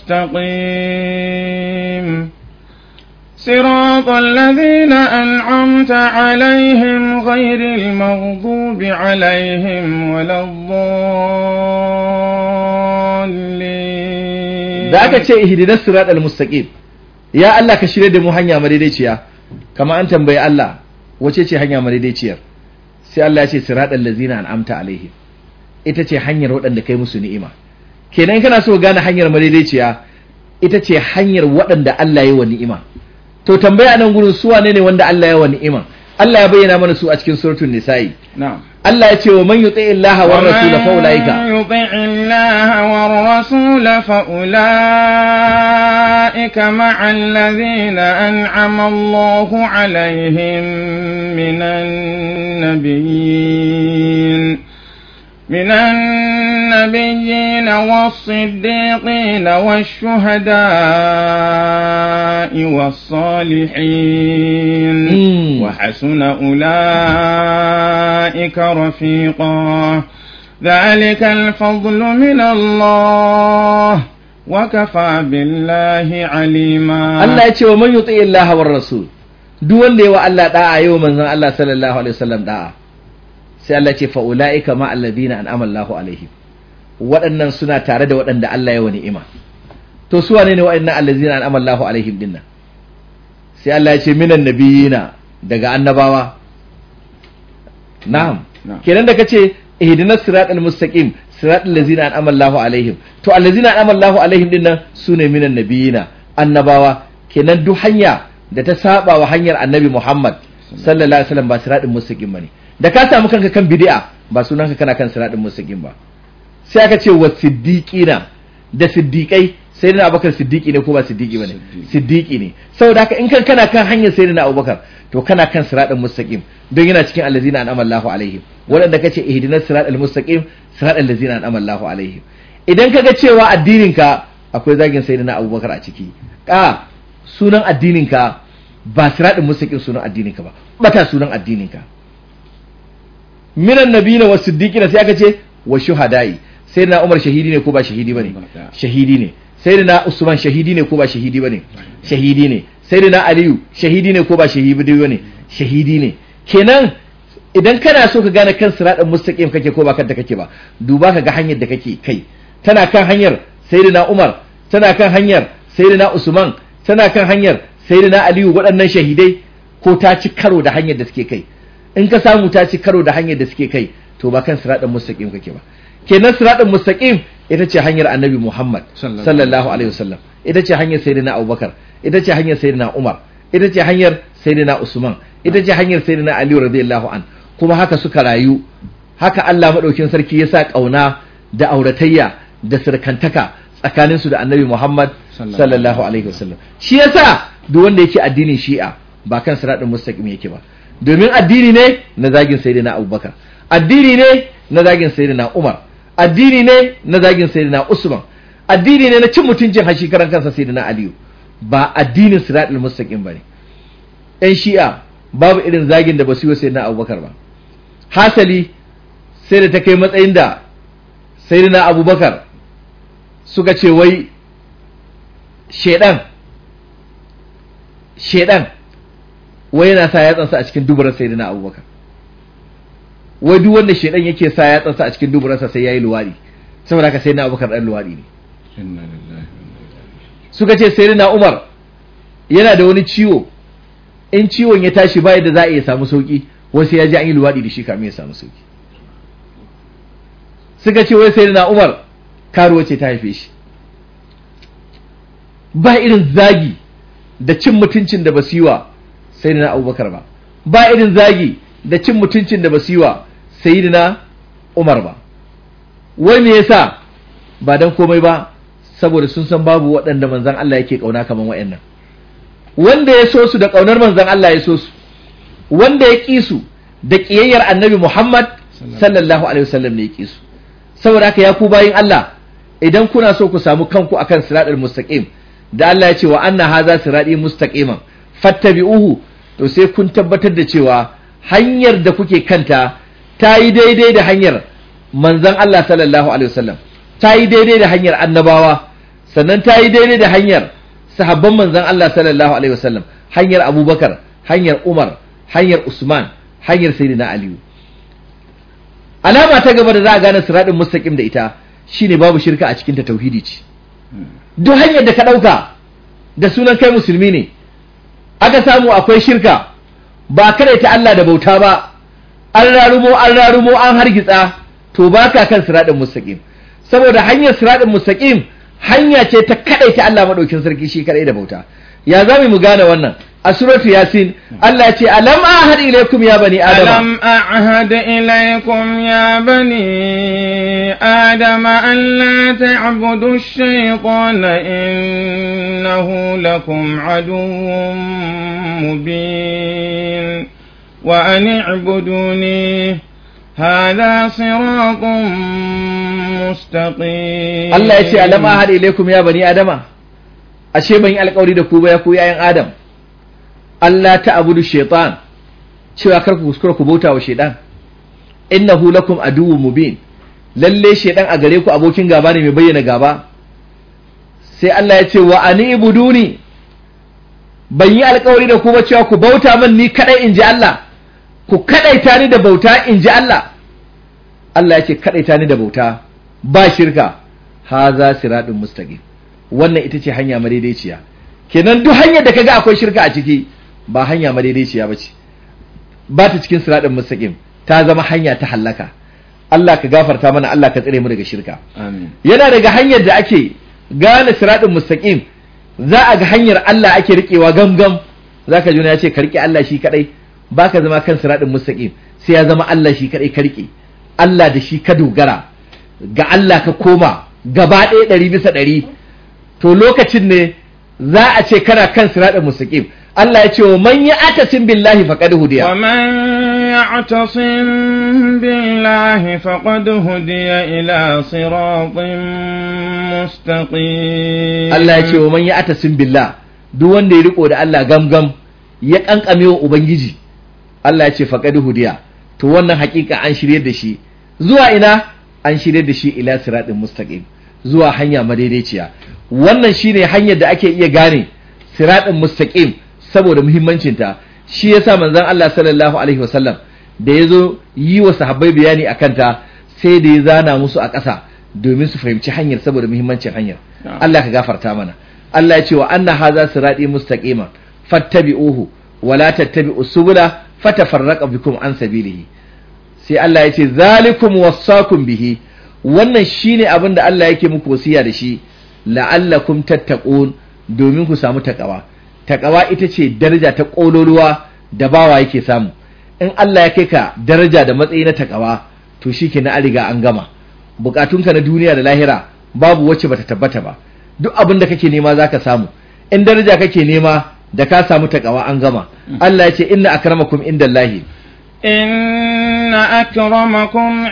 Speaker 2: mustaqim صراط الذين أنعمت عليهم غير المغضوب عليهم ولا الضالين.
Speaker 1: da aka ce ihdinas siratal mustaqim, ya Allah ka shirye da mu hanya madaidaiciya, kama an tambayi Allah wace ce hanya madaidaiciyar, sai Allah ya ce siratal ladzina an'amta alaihim, ita ce hanyar waɗanda kai musu ni'ima. Kenan kana so gane hanyar madaidaiciya, ita ce hanyar waɗanda Allah ya yi wa ni'ima. To tambaya nan gurin su wane ne wanda Allah ya wa ni'ima? Allah ya bayyana mana su a cikin suratul nisa'i.
Speaker 2: Na'am.
Speaker 1: Allah ya ce wa man yuti illaha war rasul fa ulaika
Speaker 2: wa man yuti illaha war rasul fa ulaika ma'al ladhina an'ama Allahu alaihim minan nabiyyin من النبيين والصديقين والشهداء والصالحين وحسن أولئك رفيقا ذلك الفضل من الله وكفى بالله عليما.
Speaker 1: الله يقول ومن يطيع الله والرسول دون لي وألا دعا يوم الله صلى الله عليه وسلم دعا sai Allah ce fa'ula'ika ma alladhina an'ama Allahu alaihim, waɗannan suna tare da waɗanda Allah ya wa ni'ima. To su wane ne waɗannan alladhina an'ama Allahu alaihim dinnan? Sai Allah ya ce minan nabiyina, daga annabawa. Na'am. Kenan da kace ihdinas siratal mustaqim siratal ladzina an'ama Allahu alaihim, to alladhina an'ama Allahu alaihim dinnan sune minan nabiyina, annabawa. kenan duk hanya da ta saba wa hanyar annabi Muhammad sallallahu alaihi wasallam ba siratin mustaqim bane. Da ka samu kanka kan bid'a ba sunanka kana kan siratin mustaqim ba. Sai aka ce wa siddiqina da siddiqai, sayyidina Abubakar siddiqi ne ko ba siddiqi bane? Siddiqi ne. Saboda haka in kan kana kan hanyar sayyidina Abubakar to kana kan siratin mustaqim, don yana cikin allazina an'ama Allahu alaihim. Waɗanda kace ihdinas siratal mustaqim siratal ladzina an'ama Allahu alaihim. Idan kaga cewa addinin ka akwai zagin sayyidina Abubakar a ciki, ka sunan addinin ka ba siratal mustaqim sunan addinin ka ba, bata sunan addinin ka. Minan nabiyina was siddiqina sai aka ce wa shuhada'i. Sayyidina Umar shahidi ne ko ba shahidi bane? Shahidi ne. Sayyidina Usman shahidi ne ko ba shahidi bane? Shahidi ne. Sayyidina Aliyu shahidi ne ko ba shahidi bane? Shahidi ne. Kenan idan kana so ka gane kan siratal mustaqim kake ko ba kan da kake ba, duba ka ga hanyar da kake kai. Tana kan hanyar Sayyidina Umar, tana kan hanyar Sayyidina Usman, tana kan hanyar Sayyidina Aliyu, waɗannan shahidai, ko ta ci karo da hanyar da suke kai. In ka samu ta ci karo da hanyar da suke kai, to ba kan siratal mustaqim kake ba. Kenan siratal mustaqim ita ce hanyar annabi Muhammad sallallahu alaihi wasallam, ita ce hanyar sayyidina Abubakar, ita ce hanyar sayyidina Umar, ita ce hanyar sayyidina Usman, ita ce hanyar sayyidina Ali radiyallahu an. Kuma haka suka rayu, haka Allah madaukin sarki ya sa kauna da auratayya da sirkantaka tsakanin su da annabi Muhammad sallallahu alaihi wasallam. Shi yasa duk wanda yake addinin Shi'a ba kan siratal mustaqim yake ba, domin addini ne na zagin sayyidina Abubakar, addini ne na zagin sayyidina Umar, addini ne na zagin sayyidina Usman, addini ne na cin mutuncin hashi karan kansa sayyidina Aliyu, ba addinin siratal mustaqim bane. Ɗan Shi'a babu irin zagin da basu yi wa sayyidina Abubakar ba. Hasali sai da ta kai matsayin da sayyidina Abubakar suka ce wai shedan shedan wai yana sa yatsansa a cikin duburar sayyidina Abubakar. Wai duk wanda shedan yake sa yatsansa a cikin duburarsa sai yayi luwadi, saboda haka sayyidina Abubakar dan luwadi ne. Inna lillahi wa inna ilaihi. Suka ce sayyidina Umar yana da wani ciwo, in ciwon ya tashi ba yadda za a iya samu sauki, wasu ya ji an yi luwadi da shi kamin ya samu sauki. Suka ce wai sayyidina Umar karuwa ce ta haife shi. Ba irin zagi da cin mutuncin da basu yi wa sayyidina Abubakar ba, ba irin zagi da cin mutuncin da basu yi wa sayyidina Umar ba. Wai me yasa? Ba dan komai ba, saboda sun san babu waɗanda manzon Allah yake kauna kaman waɗannan. Wanda ya so su da kaunar manzon Allah ya so su, wanda ya ƙi su da ƙiyayyar annabi Muhammad sallallahu alaihi wasallam ne ya ƙi su. Saboda haka ya ku bayin Allah, idan kuna so ku samu kanku akan siratal mustaqim da Allah ya ce wa anna haza sirati mustaqiman fattabi'uhu, to sai kun tabbatar da cewa hanyar da kuke kanta ta yi daidai da hanyar manzon Allah sallallahu alaihi wasallam, ta yi daidai da hanyar annabawa, sannan ta yi daidai da hanyar sahabban manzon Allah sallallahu alaihi wasallam, hanyar Abubakar, hanyar Umar, hanyar Usman, hanyar Sayyidina Ali. Alama ta gaba da za a gane siratin mustaqim da ita shine babu shirka a cikin ta, tauhidi ce. Duk hanyar da ka dauka da sunan kai musulmi ne, aka samu akwai shirka, ba kada ta Allah da bauta ba, an rarumo an rarumo an hargitsa, to baka kan siratin mustaqim. Saboda hanyar siratin mustaqim hanya ce ta kadaita Allah madaukin sarki shi kadai da bauta. Ya zamu mu gane wannan? A suratu Yasin Allah ya ce alam ahad ilaykum ya bani adama,
Speaker 2: alam ahad ilaykum ya bani adama an la ta'budu ash-shaytana innahu lakum aduwwun mubin wa an i'buduni hadha siratun mustaqim.
Speaker 1: Allah ya ce alam ahad ilaykum ya bani adama, ashe ban yi alƙawari da ku ba ya ku yayan Adam, Allah ta abudu shaitan, cewa kar ku kuskura ku bauta wa shaitan, innahu lakum aduwwun mubin, lalle shaitan a gare ku abokin gaba ne mai bayyana gaba. Sai Allah ya ce wa anibuduni, ban yi alƙawari da ku ba cewa ku bauta min ni kadai inji Allah, ku kadaita ni da bauta inji Allah. Allah ya ce kadaita ni da bauta ba shirka, haza siratun mustaqim, wannan ita ce hanya madaidaiciya. Kenan duk hanyar da kaga akwai shirka a ciki ba hanya madaidaiciya bace, ba ta cikin siratin mustaqim, ta zama hanya ta halaka. Allah ka gafarta mana, Allah ka tsare mu daga shirka. Amin. Yana daga hanyar da ake gane siratin mustaqim za a ga hanyar Allah ake riƙewa gamgam, za ka juna ya ce ka riƙe Allah shi kaɗai, ba ka zama kan siraɗin mustaƙim sai ya zama Allah shi kaɗai ka riƙe, Allah da shi ka dogara, ga Allah ka koma gaba ɗaya ɗari bisa ɗari, to lokacin ne za a ce kana kan siraɗin mustaƙim. Allah ya ce wa man ya'tasim billahi faqad hudiya,
Speaker 2: wa man ya'tasim billahi faqad hudiya ila siratin mustaqim.
Speaker 1: Allah ya ce wa man ya'tasim billah, duk wanda ya riko da Allah gamgam ya kankame wa ubangiji, Allah ya ce faqad hudiya, to wannan hakika an shirye da shi zuwa ina, an shirye da shi ila siratin mustaqim, zuwa hanya madaidaiciya. Wannan shine hanyar da ake iya gane siratin mustaqim saboda muhimmancinta. Shi yasa manzon Allah sallallahu alaihi wasallam da yazo yi wa sahabbai bayani akan ta, sai da ya zana musu a ƙasa domin su fahimci hanyar saboda muhimmancin hanyar. Allah ka gafarta mana. Allah ya ce wa anna hadha sirati mustaqima fattabi'uhu wa la tattabi'us subula fatafarraqa bikum an sabilihi. Sai Allah ya ce zalikum wassakum bihi, wannan shine abin da Allah yake muku wasiya da shi, la'allakum tattaqun, domin ku samu takawa. Takawa ita ce daraja ta kololuwa da bawa yake samu. In Allah ya kai ka daraja da matsayi na takawa, to shikenan an riga an gama. Bukatunka na duniya da lahira babu wacce bata tabbata ba. Duk abin da kake nema zaka samu. In daraja kake nema da ka samu takawa an gama. Allah ya ce inna akramakum indallahi,
Speaker 2: inna akramakum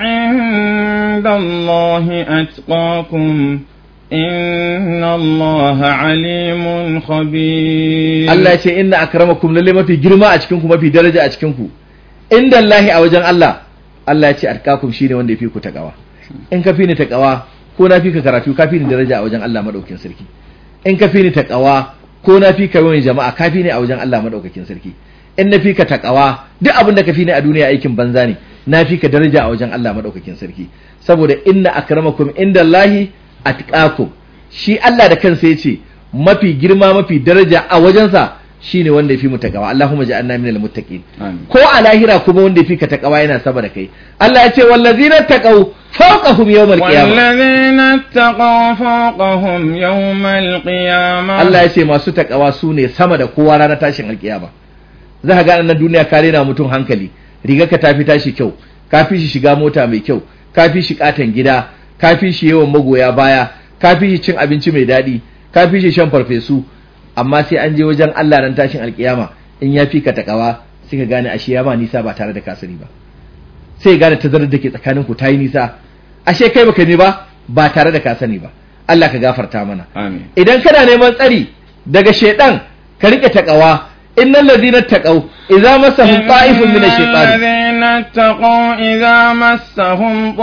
Speaker 2: indallahi atqakum inna Allaha alimun khabir.
Speaker 1: Allah ya ce inna akramakum, lalle mafi girma a cikin ku, mafi daraja a cikin ku, indallahi, a wajen Allah. Allah ya ce atqakum shine wanda yafi ku takawa. In ka fi ni takawa ko na fi ka karatu, ka fi ni daraja a wajen Allah madaukakin sarki. In ka fi ni takawa ko na fi ka yawan jama'a, ka fi ni a wajen Allah madaukakin sarki. In na fi ka takawa, duk abin da ka fi ni a duniya aikin banza ne, na fi ka daraja a wajen Allah madaukakin sarki. Saboda inna akramakum indallahi atqakum, shi Allah da kansa yace mafi girma mafi daraja a wajensa shine wanda yafi mu takawa. Allahumma ja'alna minal muttaqin. Ko a lahira kuma wanda yafi ka takawa yana saba da kai. Allah yace wallazina taqaw fawqahum yawmal qiyamah,
Speaker 2: wallazina taqaw fawqahum yawmal qiyamah.
Speaker 1: Allah yace masu takawa su ne sama da kowa ranar tashin alkiyama. Za ka ga nan duniya ka rena mutum hankali, riga ka tafi tashi kyau, ka fi shi shiga mota mai kyau, ka fi shi katan gida, ka fi shi yawan magoya baya, ka fi shi cin abinci mai daɗi, ka fi shi shan farfesu, amma sai an je wajen Allah ran tashin alkiyama, in ya fi ka takawa sai ka gane ashe ya ma nisa ba tare da ka sani ba, sai gane tazarar da ke tsakanin ku ta yi nisa, ashe kai baka ne ba ba tare da ka sani ba. Allah ka gafarta mana.
Speaker 2: Amin.
Speaker 1: Idan kana neman tsari daga shaidan, ka rike takawa. innal ladina taqaw idza massahum ta'ifun min ash-shaytan
Speaker 2: الذين اتقوا إذا مسهم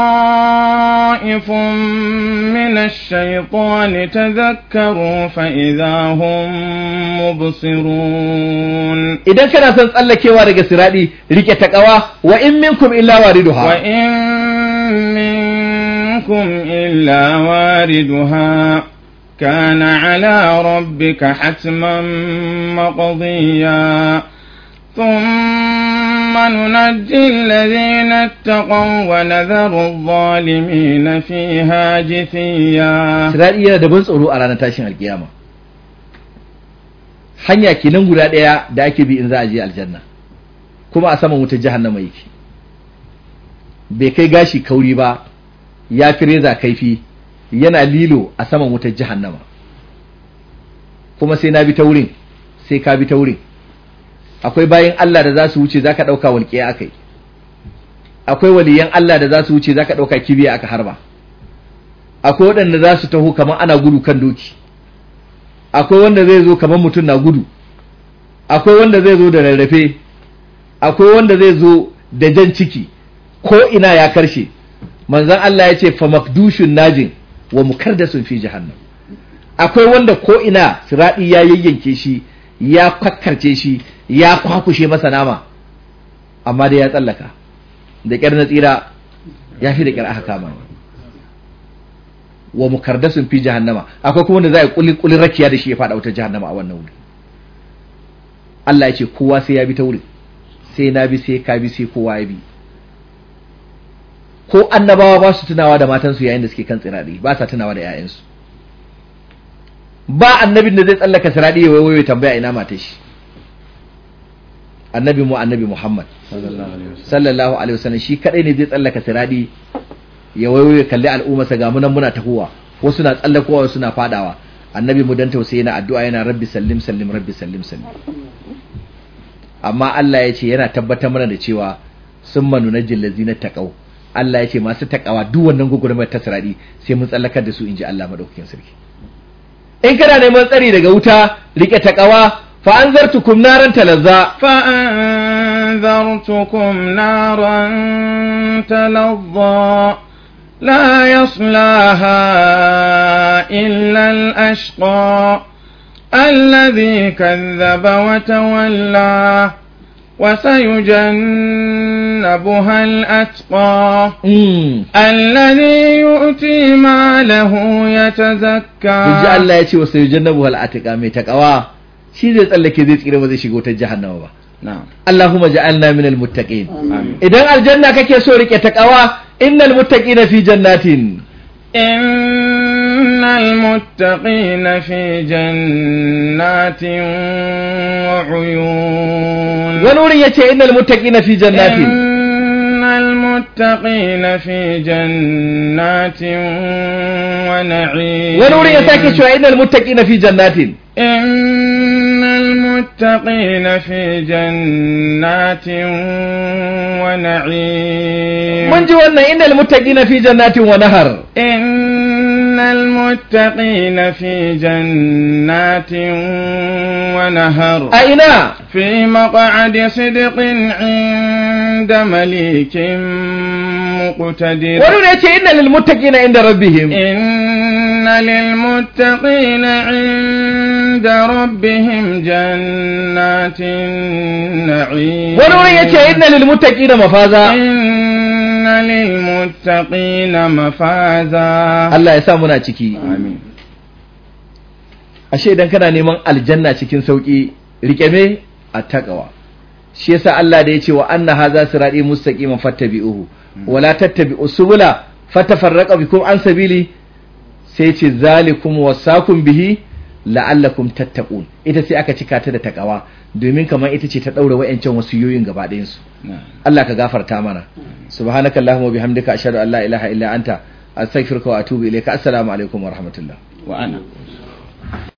Speaker 2: طائف من الشيطان تذكروا فإذا هم مبصرون.
Speaker 1: idan kana son tsallakewa daga siradi rike takawa wa in minkum illa wariduha
Speaker 2: wa in minkum illa wariduha كان على ربك حتما مقضيا ثم ننجي الذين اتقوا ونذر الظالمين فيها جثيا.
Speaker 1: sirari yana da ban tsoro a ranar tashin alkiyama. Hanya kenan guda ɗaya da ake bi in za a je aljanna, kuma a saman wutar jahannama yake, bai kai gashi kauri ba, ya fi reza kaifi, yana lilo a saman wutar jahannama, kuma sai na bi ta wurin, sai ka bi ta wurin. Akwai bayan Allah da za su wuce za ka ɗauka walƙiya aka yi, akwai waliyan Allah da za su wuce za ka ɗauka kibiya aka harba, akwai waɗanda za su taho kamar ana gudu kan doki, akwai wanda zai zo kamar mutum na gudu, akwai wanda zai zo da rarrafe, akwai wanda zai zo da jan ciki, ko ina ya karshe. Manzon Allah ya ce fa makdushun najin wa mukardasun fi jahannam. Akwai wanda ko ina siradi ya yayyanke shi, ya kwakkarce shi, ya kwakushe masa nama, amma dai ya tsallaka, da kyar na tsira ya fi da kyar aka kama. Wa mukardasun fi jahannama. Akwai kuma wanda za a kulli kulli rakiya da shi ya fada wata jahannama a wannan wuri. Allah ya ce kowa sai ya bi ta wuri, sai na bi sai ka bi sai kowa ya bi. Ko annabawa ba su tunawa da matansu yayin da suke kan tsirari, ba sa tunawa da 'ya'yansu. ba annabin da zai tsallaka siradi ya waiwaye tambaya ina matar shi. Annabi mu annabi Muhammad sallallahu alaihi wasallam shi kadai ne zai tsallaka siradi ya waiwaye kalli al'ummarsa ga munan muna tahowa, wasu na tsallakowa wasu na fadawa. Annabi mu dan tausayi yana addu'a yana rabbi sallim sallim rabbi sallim sallim. Amma Allah ya ce yana tabbatar mana da cewa summa nunajjil ladzina taqaw. Allah ya ce masu takawa duk wannan gugurmar ta siradi sai mun tsallakar da su inji Allah madaukakin sarki. In kana neman tsari daga wuta rike takawa fa anzartukum naran talazza
Speaker 2: fa anzartukum naran talazza la yaslaha illa al-ashqa alladhi kadhaba wa tawalla وسيجنبها الأتقى الذي يؤتي ماله يتزكى. Inji Allah ya ce وسيجنبها الأتقى mai takawa shi zai tsallake zai tsira ba zai shiga wutar jahannama ba. Allahumma ja'alna minal muttaqin. Idan aljanna kake so rike takawa innal muttaqina fi jannatin. Innal muttaqina fi jannatin wa uyun. Wani wurin yace innal muttaqina fi jannatin. Innal muttaqina fi jannatin wa na'im. Wani wurin ya sake cewa innal muttaqina fi jannatin. Innal muttaqina fi jannatin wa na'im. Mun ji wannan innal muttaqina fi jannatin wa nahar. Innal muttaqina fi jannatin wa nahar. A ina? Fi maq'adi sidqin 'inda malikin muqtadir. Wani ne ce innal lil muttaqina 'inda rabbihim. Inna lil muttaqina 'inda rabbihim jannatin na'im. Wani ne ce inna lil muttaqina mafaza. Inna lil muttaqina mafaza. Allah ya sa muna ciki. Amin. Ashe idan kana neman aljanna cikin sauki rike me attaqwa. Shi yasa Allah da yace wa anna hadha sirati mustaqiman fattabi'uhu wa la tattabi'us subula fatafarraqa bikum an sabili, sai ce zalikum wasakum bihi la'allakum tattaqun. Ita sai aka cika ta da takawa domin kamar ita ce ta daura wayancan wasiyoyin gaba ɗayan su. Allah ka gafarta mana. Subhanakallahumma bihamdika ashhadu an la ilaha illa anta astaghfiruka wa atubu ilayka. Assalamu alaikum wa rahmatullah. Wa ana